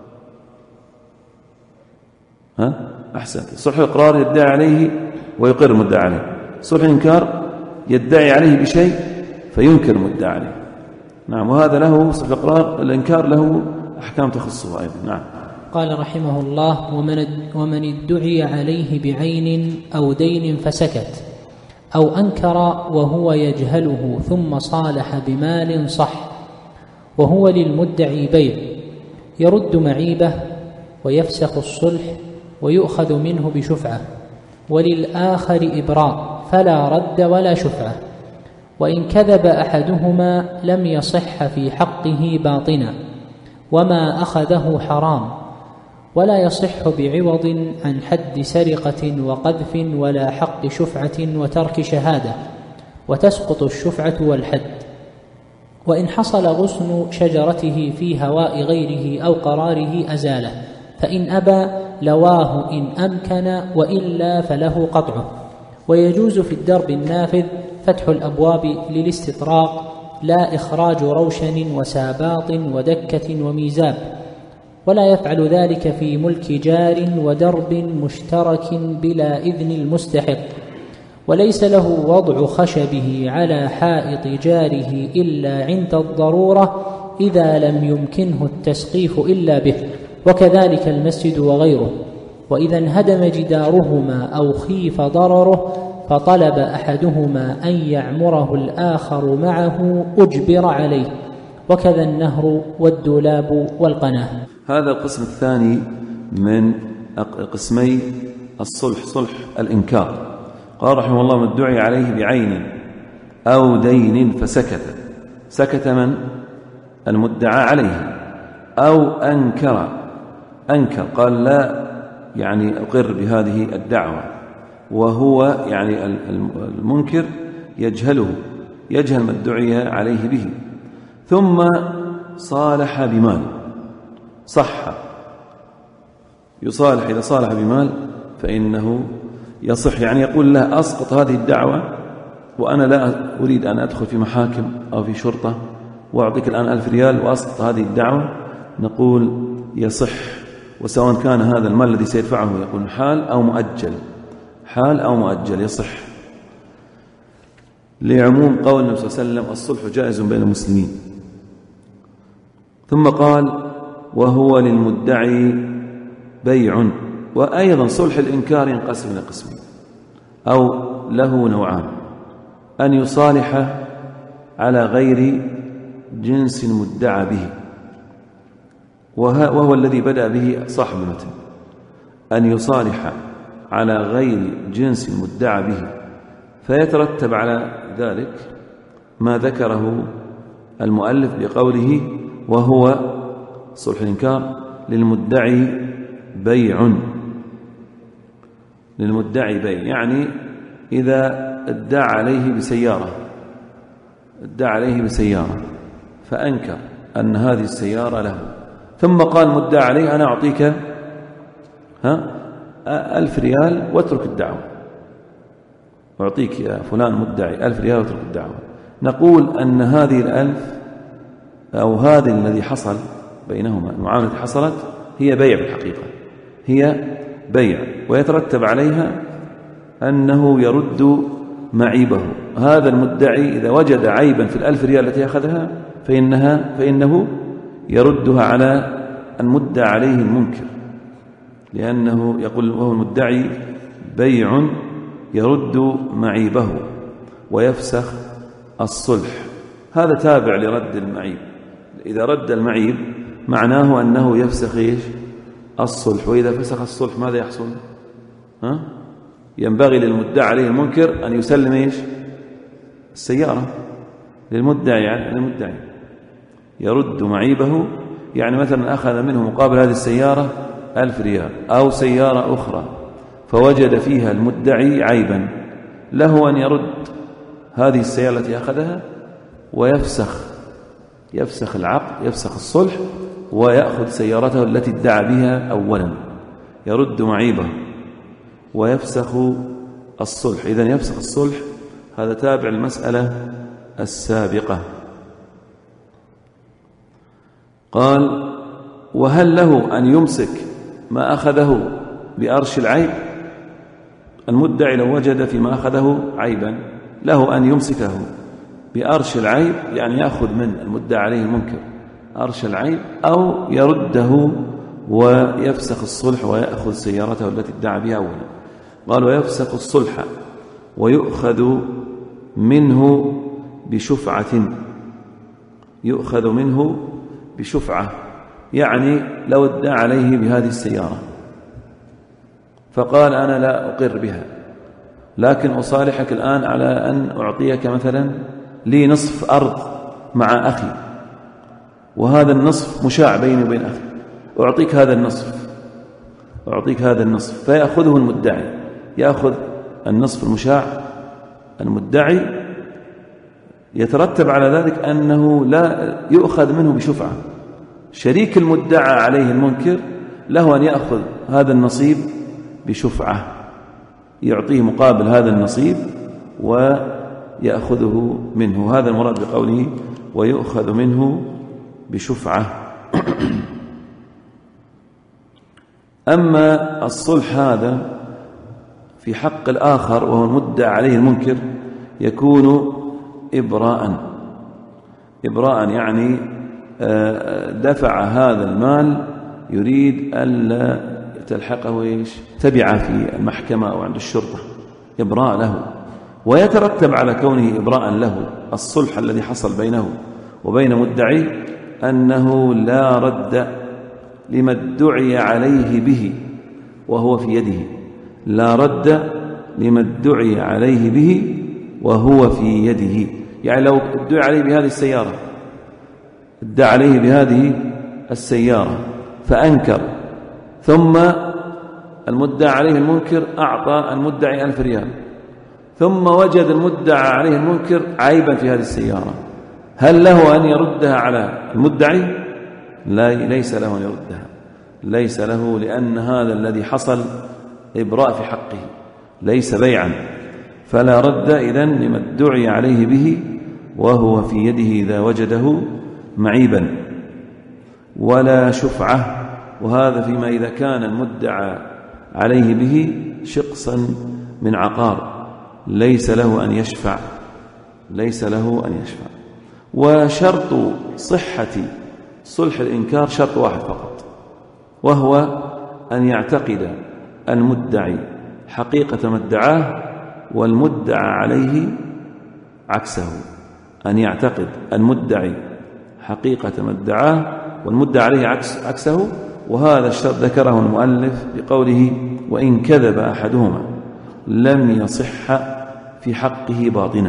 أحسنت. صلح الإقرار يدعي عليه ويقر المدعى عليه، صلح الإنكار يدعي عليه بشيء فينكر المدعى عليه. نعم، وهذا له صلح الإقرار، الإنكار له أحكام تخصه أيضا. نعم. قال رحمه الله: ومن ادعي عليه بعين أو دين فسكت أو أنكر وهو يجهله ثم صالح بمال صح وهو للمدعي بيع، يرد معيبه ويفسخ الصلح ويؤخذ منه بشفعة، وللآخر إبراء فلا رد ولا شفعة. وإن كذب أحدهما لم يصح في حقه باطنا، وما أخذه حرام، ولا يصح بعوض عن حد سرقة وقذف ولا حق شفعة وترك شهادة، وتسقط الشفعة والحد. وإن حصل غصن شجرته في هواء غيره أو قراره أزاله، فإن أبى لواه إن أمكن، وإلا فله قطعه. ويجوز في الدرب النافذ فتح الأبواب للاستطراق، لا إخراج روشن وساباط ودكة وميزاب، ولا يفعل ذلك في ملك جار ودرب مشترك بلا إذن المستحق. وليس له وضع خشبه على حائط جاره إلا عند الضرورة إذا لم يمكنه التسقيف إلا به، وكذلك المسجد وغيره. وإذا انهدم جدارهما أو خيف ضرره فطلب أحدهما أن يعمره الآخر معه أجبر عليه، وكذا النهر والدولاب والقناة. هذا القسم الثاني من قسمي الصلح، صلح الإنكار. قال رحمه الله: من ادعي عليه بعين أو دين فسكت، سكت من؟ المدعى عليه. أو أنكر، قال لا يعني أقر بهذه الدعوة، وهو يعني المنكر يجهل ما ادعي عليه به، ثم صالح بمال، صح يصالح. إذا صالح بمال فإنه يصح، يعني يقول له أسقط هذه الدعوة، وأنا لا أريد أن أدخل في محاكم أو في شرطة وأعطيك الآن 1000 ريال وأسقط هذه الدعوة، نقول يصح. وسواء كان هذا المال الذي سيدفعه يقول حال أو مؤجل يصح، لعموم قول النبي صلى الله عليه وسلم: الصلح جائز بين المسلمين. ثم قال: وهو للمدعي بيع. وأيضا صلح الإنكار ينقسم إلى قسمين أو له نوعان: أن يصالح على غير جنس المدعى به، وهو الذي بدأ به صاحب المتن، أن يصالح على غير جنس المدعى به، فيترتب على ذلك ما ذكره المؤلف بقوله: وهو صلح الإنكار للمدعي بيع. يعني إذا ادعى عليه بسيارة فأنكر أن هذه السيارة له، ثم قال مدعى عليه: أنا أعطيك 1000 ريال واترك الدعوة، أعطيك يا فلان مدعي 1000 ريال واترك الدعوة. نقول أن هذه 1000 أو هذا الذي حصل بينهما، المعاملة التي حصلت هي بيع بالحقيقة، هي بيع، ويترتب عليها أنه يرد معيبه. هذا المدعي إذا وجد عيبا في 1000 ريال التي أخذها فإنه يردها على المدعى عليه المنكر، لأنه يقول: وهو المدعي بيع يرد معيبه ويفسخ الصلح. هذا تابع لرد المعيب. إذا رد المعيب معناه أنه يفسخ الصلح، وإذا فسخ الصلح ماذا يحصل؟ ينبغي للمدعى عليه المنكر أن يسلم السيارة للمدعي، يرد معيبه. يعني مثلا أخذ منه مقابل هذه السيارة 1000 ريال أو سيارة أخرى، فوجد فيها المدعي عيبا، له أن يرد هذه السيارة التي أخذها ويفسخ العقد، يفسخ الصلح، ويأخذ سيارته التي ادعى بها أولا، يرد معيبه ويفسخ الصلح. إذن يفسخ الصلح، هذا تابع المسألة السابقة. قال: وهل له أن يمسك ما أخذه بأرش العيب؟ المدعي لو وجد فيما أخذه عيبا له أن يمسكه بأرش العيب، يعني يأخذ من المدعى عليه المنكر أرش العيب، أو يرده ويفسخ الصلح ويأخذ سيارته التي ادعى بها أولا. قال: ويفسخ الصلح ويؤخذ منه بشفعة، يعني لو ادعى عليه بهذه السيارة فقال: أنا لا أقر بها، لكن أصالحك الآن على أن أعطيك مثلا لي نصف أرض مع أخي، وهذا النصف مشاع بيني وبين أخي، أعطيك هذا النصف، فيأخذه المدعي، يأخذ النصف المشاع المدعي، يترتب على ذلك أنه لا يؤخذ منه بشفعة. شريك المدعى عليه المنكر له أن يأخذ هذا النصيب بشفعة، يعطيه مقابل هذا النصيب ويأخذه منه. هذا المراد بقوله: ويؤخذ منه بشفعة. أما الصلح هذا في حق الآخر وهو المدعى عليه المنكر يكون إبراء، يعني دفع هذا المال يريد ألا تلحقه تبعه في المحكمة أو عند الشرطة، إبراء له، ويترتب على كونه إبراء له الصلح الذي حصل بينه وبين مدعي أنه لا رد لما ادعي عليه به وهو في يده، لا رد لما ادعي عليه به وهو في يده. يعني لو ادعي عليه بهذه السيارة، ادعى عليه بهذه السيارة فأنكر، ثم المدعى عليه المنكر أعطى المدعي 1000 ريال، ثم وجد المدعى عليه المنكر عيبا في هذه السيارة، هل له أن يردها على المدعي؟ لا، ليس له أن يردها، ليس له، لأن هذا الذي حصل إبراء في حقه ليس بيعا، فلا رد إذن لما ادعي عليه به وهو في يده إذا وجده معيبا، ولا شفعة، وهذا فيما إذا كان المدعى عليه به شقصا من عقار ليس له أن يشفع، ليس له أن يشفع. وشرط صحة صلح الإنكار شرط واحد فقط، وهو أن يعتقد المدعي حقيقة ما ادعاه والمدعى عليه عكسه، أن يعتقد المدعي حقيقة ما ادعاه والمدعى عليه عكسه. وهذا الشرط ذكره المؤلف بقوله: وإن كذب أحدهما لم يصح في حقه باطنا.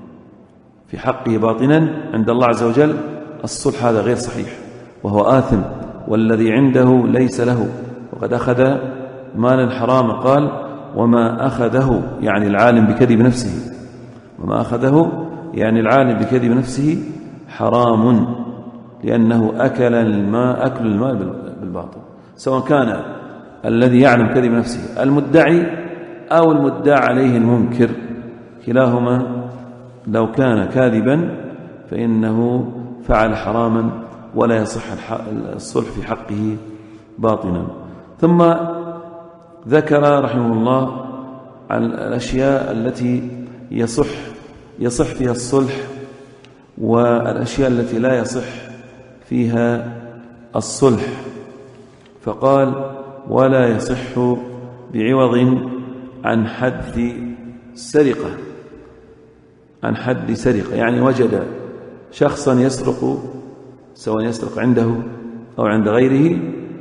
في حقه باطنا عند الله عز وجل الصلح هذا غير صحيح وهو آثم، والذي عنده ليس له، وقد أخذ مالا حرام، قال: وما أخذه يعني العالم بكذب نفسه، وما أخذه يعني العالم بكذب نفسه حرام، لأنه أكل المال بالباطل، سواء كان الذي يعلم كذب نفسه المدعي أو المدعى عليه المنكر، كلاهما لو كان كاذبا فإنه فعل حراما ولا يصح الصلح في حقه باطنا. ثم ذكر رحمه الله عن الأشياء التي يصح فيها الصلح والأشياء التي لا يصح فيها الصلح، فقال: ولا يصح بعوض عن حد سرقة. عن حد سرقة يعني وجد شخصا يسرق، سواء يسرق عنده أو عند غيره،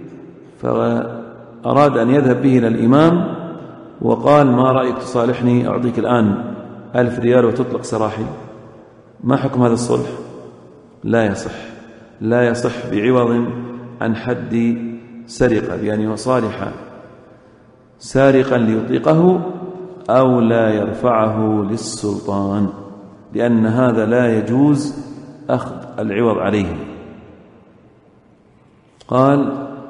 فأراد أن يذهب به إلى الإمام وقال: ما رأيك تصالحني، أعطيك الآن 1000 ريال وتطلق سراحي. ما حكم هذا الصلح؟ لا يصح، لا يصح بعوض عن حد سرقة، بأن يصالح سارقا ليطلقه أو لا يرفعه للسلطان، لأن هذا لا يجوز أخذ العوض عليه. قال: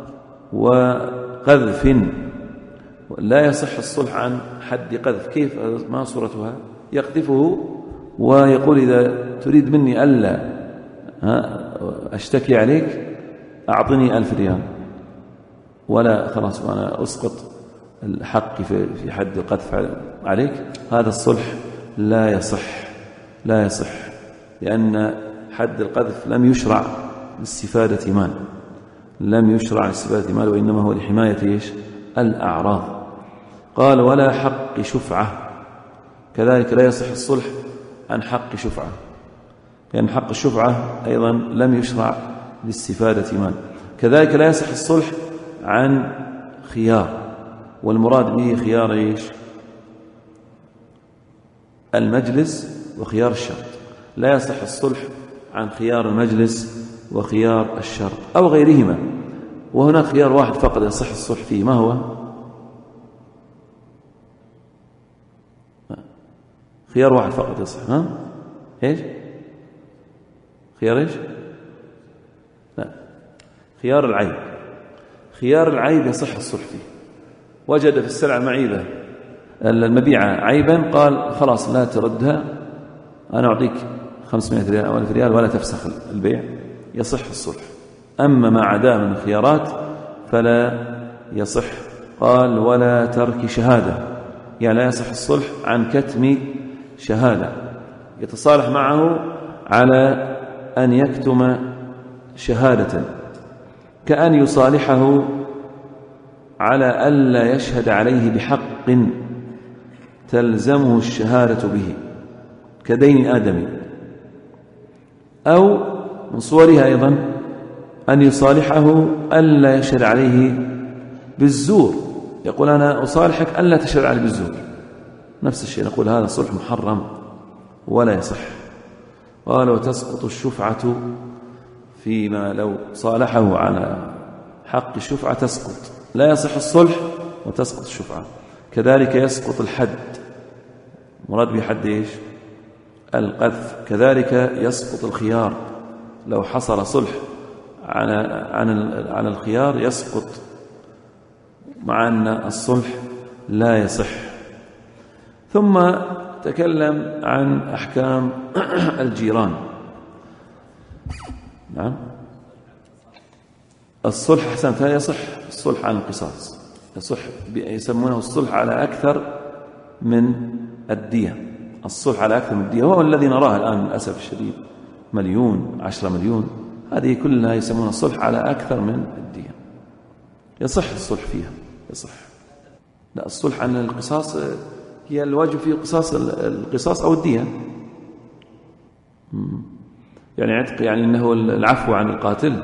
وقذف، لا يصح الصلح عن حد قذف. كيف؟ ما صورتها؟ يقذفه ويقول: إذا تريد مني ألا أشتكي عليك أعطني 1000 ريال، ولا خلاص وأنا أسقط الحق في حد القذف عليك. هذا الصلح لا يصح، لا يصح، لأن حد القذف لم يشرع لاستفادة مال، لم يشرع لاستفادة مال، وإنما هو لحماية الأعراض. قال: ولا حق شفعة، كذلك لا يصح الصلح عن حق شفعة، لأن حق الشفعة أيضا لم يشرع لاستفادة مال. كذلك لا يصح الصلح عن خيار، والمراد به خيار المجلس وخيار الشرط. لا يصح الصلح عن خيار المجلس وخيار الشرط أو غيرهما، وهناك خيار واحد فقط يصح الصلح فيه. ما هو؟ خيار واحد فقط يصح. إيش؟ خيار إيش؟ لا، خيار العيب. خيار العيب يصح الصلح فيه. وجد في السلعة معيبة المبيعة عيبا، قال: خلاص لا تردها، أنا أعطيك 500 ريال أو 1000 ريال ولا تفسخ البيع، يصح الصلح. أما ما عدا من الخيارات فلا يصح. قال: ولا ترك شهادة، يعني لا يصح الصلح عن كتم شهادة، يتصالح معه على أن يكتم شهادة، كأن يصالحه على ألا يشهد عليه بحق تلزمه الشهادة به كدين آدمي، أو من صورها أيضا أن يصالحه ألا يشهد عليه بالزور، يقول أنا أصالحك ألا تشهد عليه بالزور، نفس الشيء نقول هذا صلح محرم ولا يصح. قال وتسقط الشفعة فيما لو صالحه على حق الشفعة تسقط، لا يصح الصلح وتسقط الشفعة. كذلك يسقط الحد، مراد بحد إيش؟ القذف. كذلك يسقط الخيار، لو حصل صلح عن الخيار يسقط، مع أن الصلح لا يصح. ثم تكلم عن أحكام الجيران. نعم، الصلح أحسنت، هذا يصح الصلح عن القصاص، يصح، يسمونه الصلح على أكثر من الدية. الصلح على أكثر من الدية هو الذي نراه الآن للأسف الشديد، 1,000,000 10 مليون، هذه كلها يسمونها الصلح على أكثر من الدية، يصح الصلح فيها، يصح. لا، الصلح عن القصاص هي الواجب في القصاص أو الدية، يعني عتق، يعني أنه العفو عن القاتل،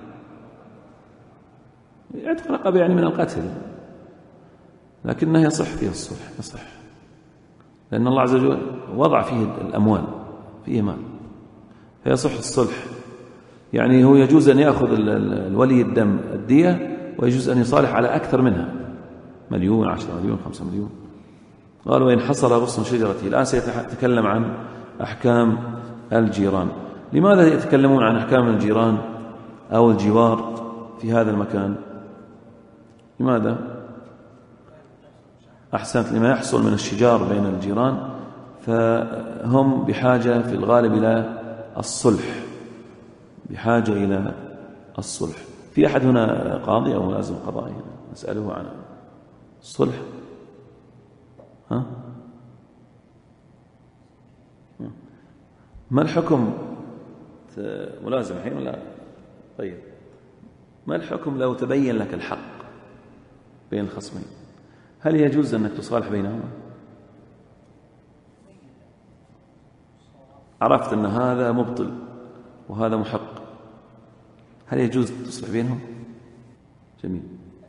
عتق رقبة يعني من القتل، لكنه يصح فيه الصلح، يصح، لأن الله عز وجل وضع فيه الأموال، فيه مال، فيصح الصلح. يعني هو يجوز أن يأخذ الولي الدم الدية، ويجوز أن يصالح على أكثر منها، 1,000,000 10 مليون 5 مليون. قال وإن حصل غصن شجرته. الآن سيتكلم عن أحكام الجيران. لماذا يتكلمون عن أحكام الجيران أو الجوار في هذا المكان؟ لماذا؟ أحسنت، لما يحصل من الشجار بين الجيران، فهم بحاجة في الغالب إلى الصلح، بحاجة إلى الصلح. في أحد هنا قاضي أو ملازم قضائي نسأله عن الصلح؟ ها؟ ما الحكم؟ ملازم الحين ولا؟ طيب، ما الحكم لو تبين لك الحق بين الخصمين؟ هل يجوز أنك تصالح بينهما؟ عرفت أن هذا مبطل وهذا محق، هل يجوز تصلح بينهم؟ جميل،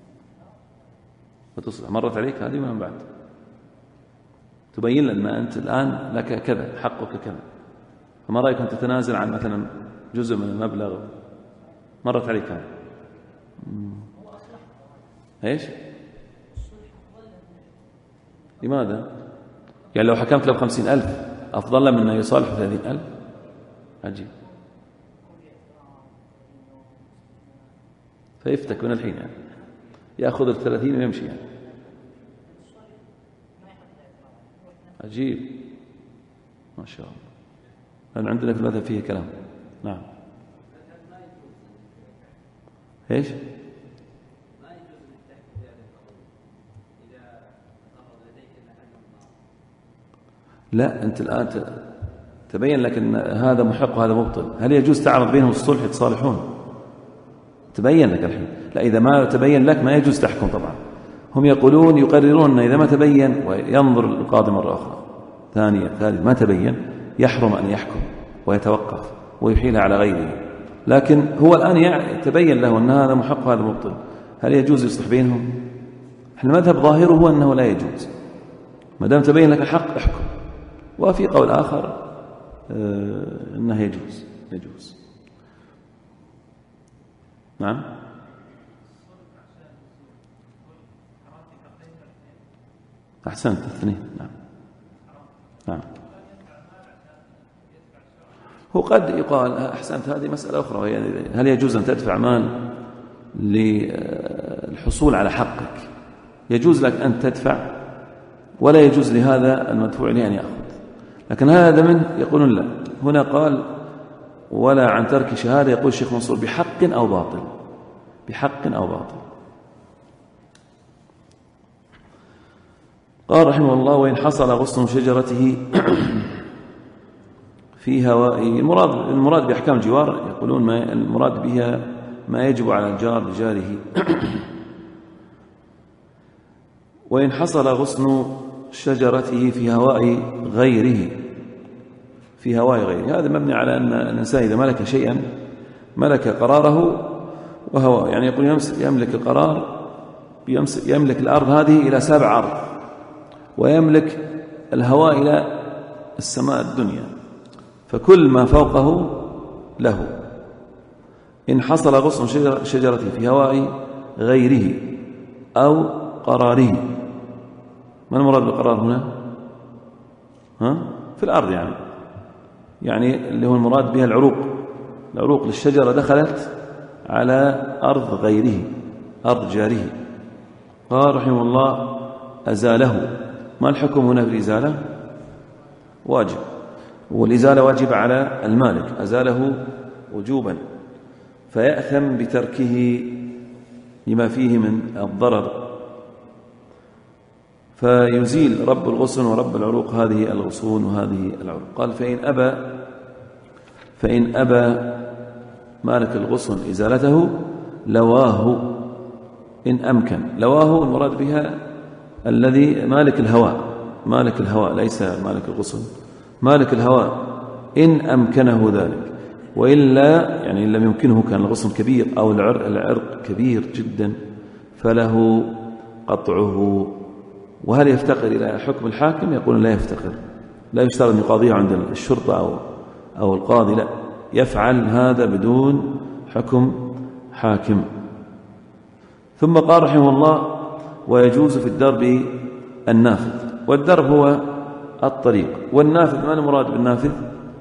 وتصلح. مرت عليك هذه من بعد تبين لنا أنت الآن لك كذا، حقك كذا، فما رأيك أن تتنازل عن مثلا جزء من المبلغ؟ مرت عليك هذا. ايش؟ لماذا؟ يعني لو حكمت له 50,000 أفضل من أن يصالح 30,000؟ عجيب. فيفتك من الحين، يعني يأخذ 30 ويمشي يعني. عجيب، ما شاء الله. لأن عندنا في المذهب فيه كلام. نعم. ايش؟ لا، أنت الآن تبين لك أن هذا محق وهذا مبطل، هل يجوز تعرض بينهم الصلح يتصالحون؟ تبين لك الحين. لا، إذا ما تبين لك ما يجوز تحكم طبعا. هم يقولون يقررون أن إذا ما تبين، وينظر القاضي مرة أخرى ثانية ثالث ما تبين، يحرم أن يحكم ويتوقف ويحيلها على غيره. لكن هو الآن تبين له أن هذا محق وهذا مبطل، هل يجوز يصلح بينهم؟ المذهب ظاهره هو أنه لا يجوز، ما دام تبين لك الحق احكم. وفي قول آخر أنه يجوز. نعم. أحسنت، الاثنين. نعم. هو قد يقال أحسنت، هذه مسألة أخرى، هل يجوز أن تدفع مال للحصول على حقك؟ يجوز لك أن تدفع، ولا يجوز لهذا المدفوع له أن يأخذ. لكن هذا من يقولون لا. هنا قال ولا عن ترك شهادة، يقول الشيخ منصور بحق أو باطل، بحق أو باطل. قال رحمه الله وإن حصل غصن شجرته في هوائه. المراد بأحكام الجوار يقولون ما المراد بها ما يجب على الجار لجاره. وإن حصل غصن شجرته في هواء غيره، في هواء غيره. هذا مبني على أن الإنسان إذا ملك شيئا ملك قراره وهواء، يعني يقول يملك القرار، يملك الأرض هذه إلى 7 أرض، ويملك الهواء إلى السماء الدنيا، فكل ما فوقه له. إن حصل غصن شجرته في هواء غيره أو قراره. ما المراد بالقرار هنا؟ في الأرض، يعني اللي هو المراد بها العروق للشجرة دخلت على أرض غيره، أرض جاره. قال رحمه الله: أزاله. ما الحكم هنا في الإزالة؟ واجب، والإزالة واجب على المالك، أزاله وجوبا، فيأثم بتركه لما فيه من الضرر، فيزيل رب الغصن ورب العروق هذه الغصون وهذه العروق. قال: فإن أبى مالك الغصن إزالته لواه إن أمكن. لواه المراد بها الذي مالك الهواء ليس مالك الغصن، مالك الهواء إن أمكنه ذلك، وإلا يعني إن لم يمكنه، كان الغصن كبير أو العرق كبير جدا، فله قطعه. وهل يفتقر إلى حكم الحاكم؟ يقول لا يفتقر، لا يشترط أن يقاضيه عند الشرطة أو القاضي، لا، يفعل هذا بدون حكم حاكم. ثم قال رحمه الله: ويجوز في الدرب النافذ. والدرب هو الطريق، والنافذ ما المراد بالنافذ؟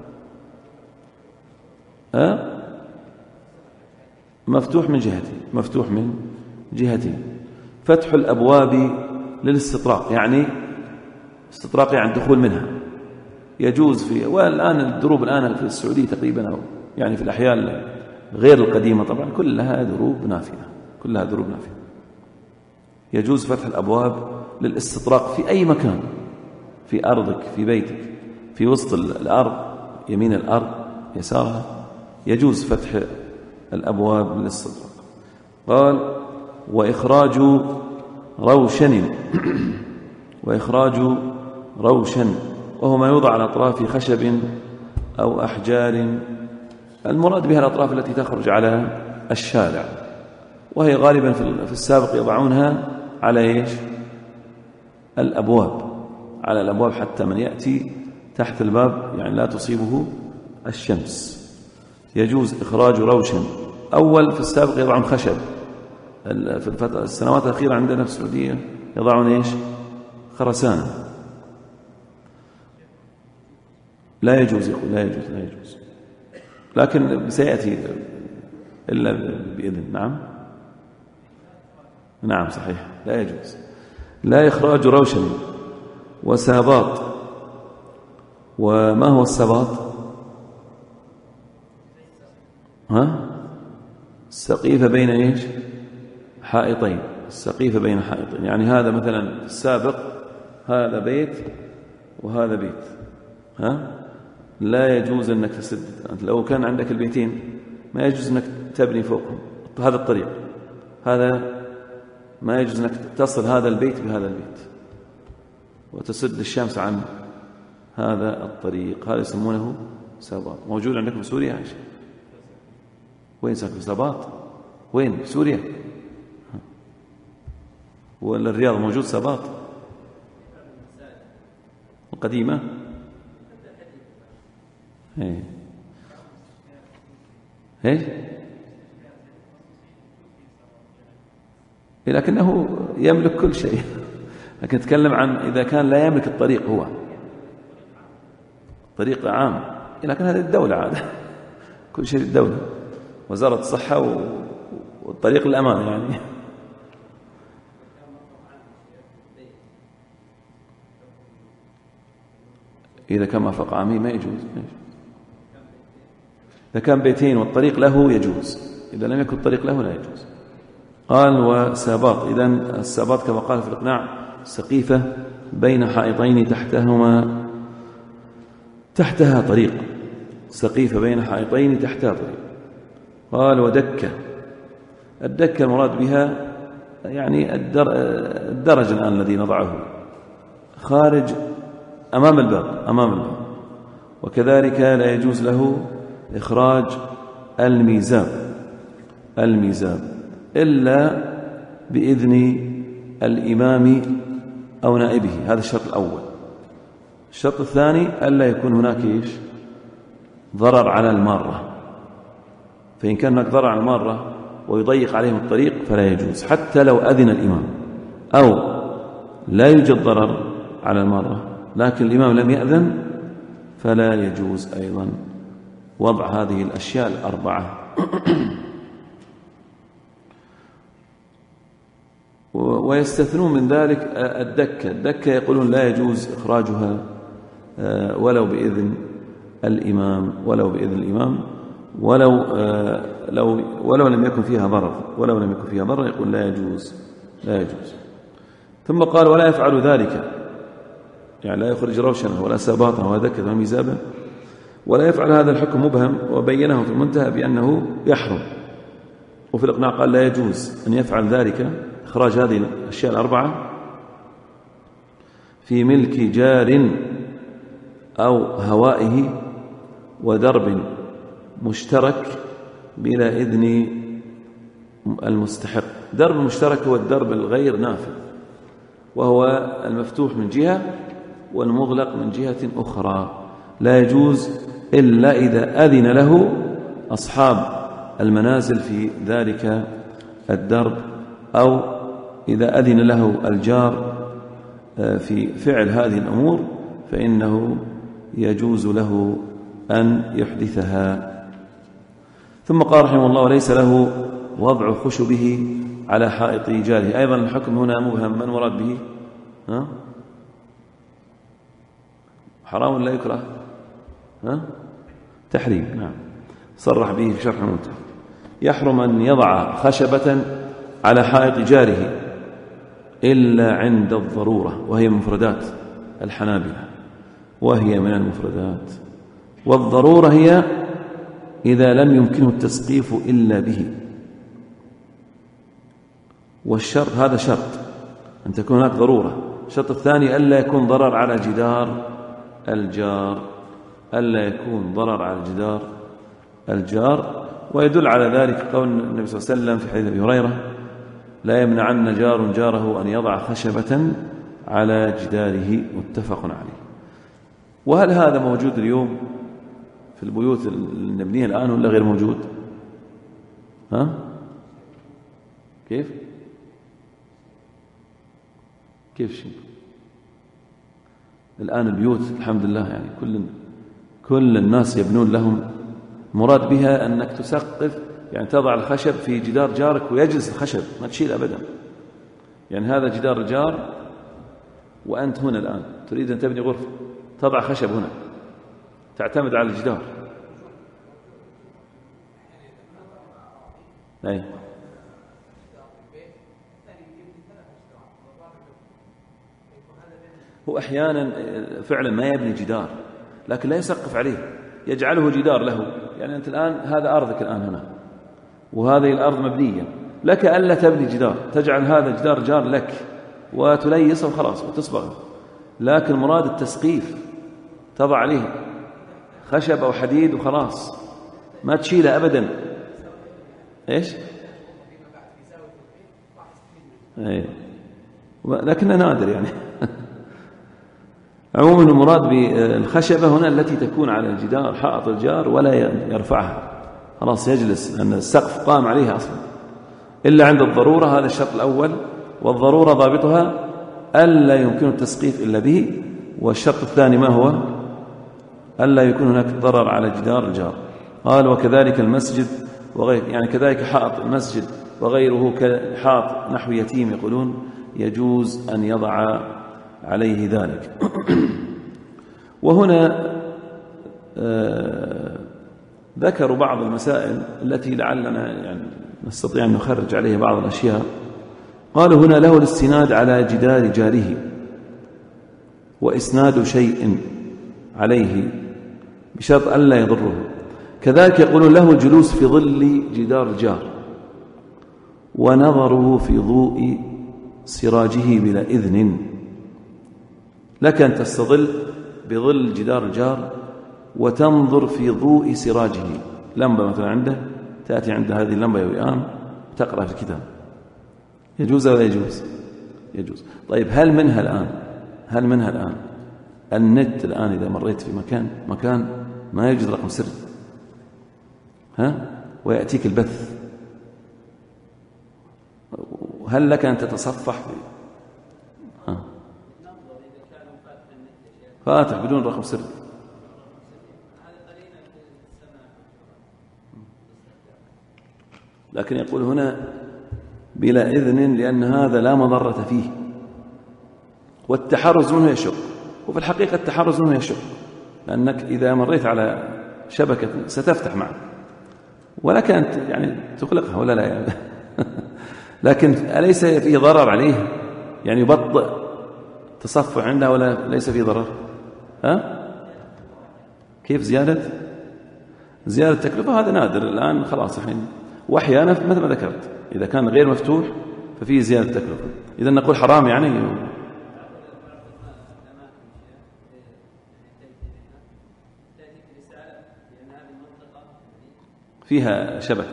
مفتوح من جهتين، فتح الأبواب للاستطراق، يعني استطراق يعني الدخول منها، يجوز فيه. والآن الدروب الآن في السعودية تقريبا، أو يعني في الأحياء غير القديمة طبعا، كلها دروب نافذة، يجوز فتح الأبواب للاستطراق في أي مكان، في أرضك، في بيتك، في وسط الأرض، يمين الأرض، يسارها، يجوز فتح الأبواب للاستطراق. قال: وإخراج روشن وهو ما يوضع على أطراف خشب أو أحجار. المراد بها الأطراف التي تخرج على الشارع، وهي غالبا في السابق يضعونها على على الأبواب حتى من يأتي تحت الباب يعني لا تصيبه الشمس. يجوز إخراج روشن. أول في السابق يضعون خشب، في السنوات الأخيرة عندنا في السعودية يضعون خرسانة. لا يجوز، يقول لا يجوز، لكن سيأتي إلا بإذن. نعم صحيح، لا يجوز. لا إخراج روشن وساباط. وما هو الساباط؟ السقيفة بين حائطين، السقيفة بين حائطين، يعني هذا مثلا السابق، هذا بيت وهذا بيت، لا يجوز أنك تسد. أنت لو كان عندك البيتين ما يجوز أنك تبني فوقهم، هذا الطريق هذا ما يجوز أنك تصل هذا البيت بهذا البيت وتسد الشمس عن هذا الطريق. هذا يسمونه ساباط. موجود عندكم في سوريا؟ وين ساكن ساباط؟ وين؟ في سوريا ولا الرياض موجود ساباط القديمة؟ لكنه يملك كل شيء. لكن نتكلم عن إذا كان لا يملك الطريق، هو طريق عام، لكن هذه الدولة عادة، كل شيء الدولة، وزارة الصحة والطريق الأمان يعني. إذا كان مرفق عامي ما يجوز. إذا كان بيتين والطريق له يجوز، إذا لم يكن الطريق له لا يجوز. قال: وساباط. إذن الساباط كما قال في الإقناع سقيفة بين حائطين تحتها طريق، سقيفة بين حائطين تحتها طريق. قال: ودكة. الدكة المراد بها يعني الدرج الآن الذي نضعه، خارج أمام الباب. وكذلك لا يجوز له إخراج الميزاب إلا بإذن الإمام أو نائبه. هذا الشرط الأول. الشرط الثاني ألا يكون هناك ضرر على المارة، فإن كان هناك ضرر على المارة ويضيق عليهم الطريق فلا يجوز، حتى لو أذن الإمام، أو لا يوجد ضرر على المارة لكن الإمام لم يأذن فلا يجوز أيضا وضع هذه الأشياء الأربعة. ويستثنون من ذلك الدكة يقولون لا يجوز إخراجها ولو بإذن الإمام ولو لم يكن فيها ضرر يقول لا يجوز. ثم قال ولا يفعل ذلك، يعني لا يخرج روشنه ولا سباطه ولا دكة ولا ميزابه، ولا يفعل. هذا الحكم مبهم وبينه في المنتهى بأنه يحرم، وفي الإقناع قال لا يجوز أن يفعل ذلك، إخراج هذه الأشياء الأربعة في ملك جار أو هوائه ودرب مشترك بلا إذن المستحق. درب المشترك هو الدرب الغير نافذ، وهو المفتوح من جهة والمغلق من جهة أخرى، لا يجوز إلا إذا أذن له أصحاب المنازل في ذلك الدرب، أو إذا أذن له الجار في فعل هذه الأمور فإنه يجوز له أن يحدثها. ثم قال رحمه الله وليس له وضع خشبه على حائط جاره. أيضا الحكم هنا مبهم، ما المراد به؟ حرام لا يكره؟ تحريم، نعم، صرح به في شرح المنتهى. يحرم أن يضع خشبة على حائط جاره إلا عند الضرورة، وهي مفردات الحنابلة، وهي من المفردات. والضرورة هي إذا لم يمكنه التسقيف إلا به. والشرط هذا شرط أن تكون هناك ضرورة. الشرط الثاني ألا يكون ضرر على جدار الجار، ويدل على ذلك قول النبي صلى الله عليه وسلم في حديث أبي هريرة لا يمنعن جار جاره أن يضع خشبة على جداره، متفق عليه. وهل هذا موجود اليوم في البيوت المبنية الآن ولا غير موجود؟ كيف شيء الآن البيوت الحمد لله يعني كل الناس يبنون لهم، مراد بها أنك تسقف، يعني تضع الخشب في جدار جارك ويجلس الخشب، ما تشيل أبدا. يعني هذا جدار الجار وأنت هنا الآن تريد أن تبني غرفة، تضع خشب هنا، تعتمد على الجدار. أي هو أحيانا فعلا ما يبني جدار لكن لا يسقف عليه، يجعله جدار له. يعني أنت الآن هذا أرضك الآن هنا، وهذه الأرض مبنية، لك ألا تبني جدار، تجعل هذا جدار جار لك وتليسه وخلاص وتصبغه. لكن مراد التسقيف تضع عليه خشب أو حديد وخلاص، ما تشيله أبدا. إيش؟ لكنه نادر يعني. عموما المراد بالخشبة هنا التي تكون على الجدار حائط الجار ولا يرفعها، خلاص يجلس لأن السقف قام عليها أصلا، إلا عند الضرورة. هذا الشرط الأول. والضرورة ضابطها ألا يمكن التسقيف إلا به. والشرط الثاني ما هو؟ ألا يكون هناك ضرر على جدار الجار. قال وكذلك المسجد وغير، يعني كذلك حائط المسجد وغيره كحائط نحو يتيم يقولون يجوز أن يضع عليه ذلك. وهنا ذكروا بعض المسائل التي لعلنا يعني نستطيع أن نخرج عليها بعض الأشياء. قالوا هنا له الاستناد على جدار جاره وإسناد شيء عليه بشرط ألا يضره. كذلك يقولون له الجلوس في ظل جدار الجار ونظره في ضوء سراجه بلا إذن. لك أن تستظل بظل جدار الجار وتنظر في ضوء سراجه. لمبة مثلا عنده، تأتي عند هذه اللمبة يوم تقرأ في الكتاب، يجوز ولا يجوز؟ يجوز. طيب هل منها الآن النت الآن إذا مريت في مكان ما يوجد رقم سري ويأتيك البث، هل لك أن تتصفح فاتح بدون رقم سري؟ لكن يقول هنا بلا إذن، لأن هذا لا مضرة فيه، والتحرز منه يشق. وفي الحقيقة التحرز منه يشق، لأنك إذا مريت على شبكة ستفتح معك، ولك أن يعني تغلقها ولا لا يعني. لكن أليس فيه ضرر عليه؟ يعني يبطئ تصفح عندها ولا ليس فيه ضرر؟ كيف زيادة تكلفة؟ هذا نادر الآن خلاص الحين. وأحيانا مثل ما ذكرت إذا كان غير مفتوح ففيه زيادة تكلفة. إذا نقول حرام يعني فيها شبكة.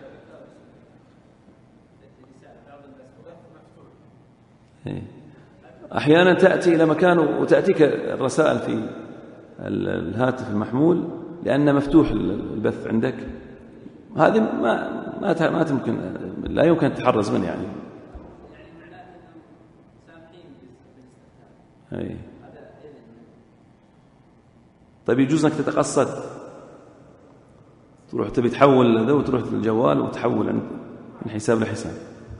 أحيانا تأتي إلى مكان وتأتيك الرسائل في الهاتف المحمول لأن مفتوح البث عندك. هذه ما تمكن، لا يمكن أن تتحرز منه يعني. طيب يجوز أنك تتقصد، تروح تبي تحول ذا وتروح للجوال وتحول من حساب لحساب،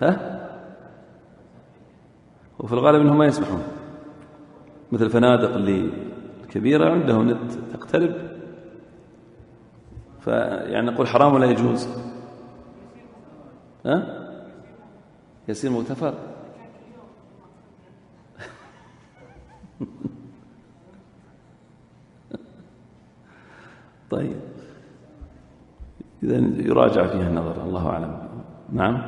وفي الغالب انهم ما يسمحون. مثل الفنادق اللي الكبيرة عندهم نت تقترب، فيعني نقول حرام ولا يجوز؟ يصير مغتفر. طيب إذا يراجع فيها النظر، الله أعلم. نعم.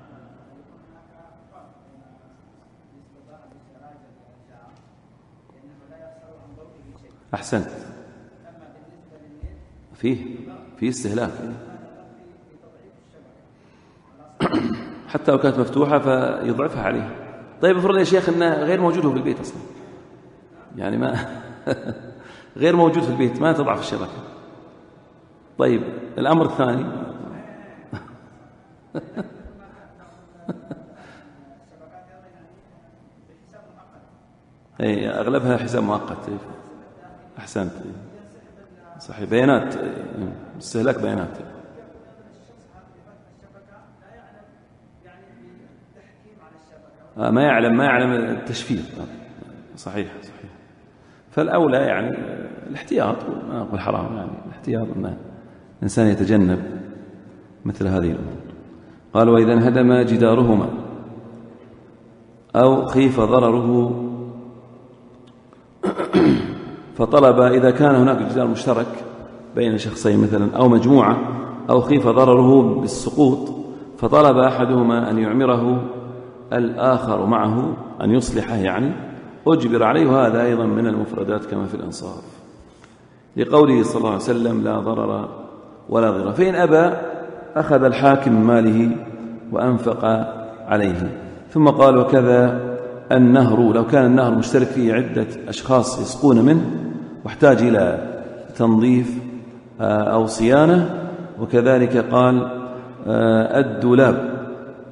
أحسنت. فيه استهلاك حتى لو كانت مفتوحة فيضعفها عليه. طيب افرض يا شيخ أنه غير موجود في البيت أصلا، يعني ما غير موجود في البيت، ما تضعف الشبكة. طيب الأمر الثاني أغلبها حساب مؤقت. أحسنت، صحيح، بيانات، استهلاك بيانات. ما يعلم التشفير. صحيح. فالأولى يعني الاحتياط، ما أقول حرام، يعني الاحتياط أن الإنسان يتجنب مثل هذه الأمور. قال: وإذا انهدم جدارهما أو خيف ضرره فطلب، إذا كان هناك جدار مشترك بين شخصين مثلا أو مجموعة، أو خيف ضرره بالسقوط، فطلب أحدهما أن يعمره الآخر معه، أن يصلحه يعني، أجبر عليه. هذا أيضا من المفردات كما في الإنصاف، لقوله صلى الله عليه وسلم: لا ضرر ولا ضرر. فإن أبى أخذ الحاكم من ماله وأنفق عليه. ثم قال: وكذا النهر، لو كان النهر مشترك فيه عدة أشخاص يسقون منه واحتاج إلى تنظيف أو صيانة. وكذلك قال الدولاب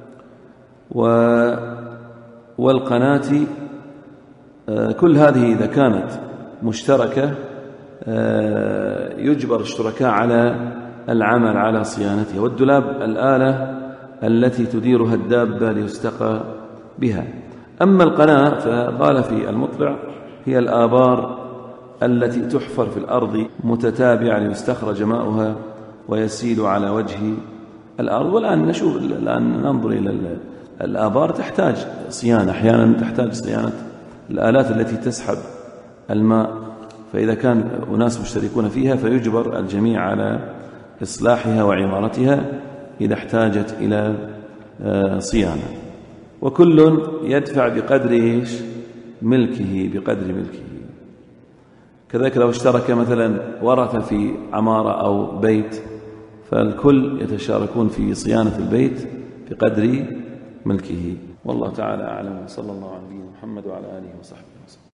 والقناة، كل هذه إذا كانت مشتركة يجبر الشركاء على العمل على صيانتها. والدولاب الآلة التي تديرها الدابة ليستقى بها. أما القناة فقال في المطلع: هي الآبار التي تحفر في الأرض متتابعة ليستخرج ماؤها ويسيل على وجه الأرض. والآن ننظر إلى الآبار تحتاج صيانة، أحيانا تحتاج صيانة الآلات التي تسحب الماء، فإذا كان أناس مشتركون فيها فيجبر الجميع على إصلاحها وعمارتها إذا احتاجت إلى صيانة. وكل يدفع بقدر ملكه بقدر ملكه. كذلك لو اشترك مثلا ورثة في عمارة أو بيت، فالكل يتشاركون في صيانة البيت بقدر ملكه. والله تعالى أعلم، صلى الله على نبينا محمد وعلى آله وصحبه وسلم.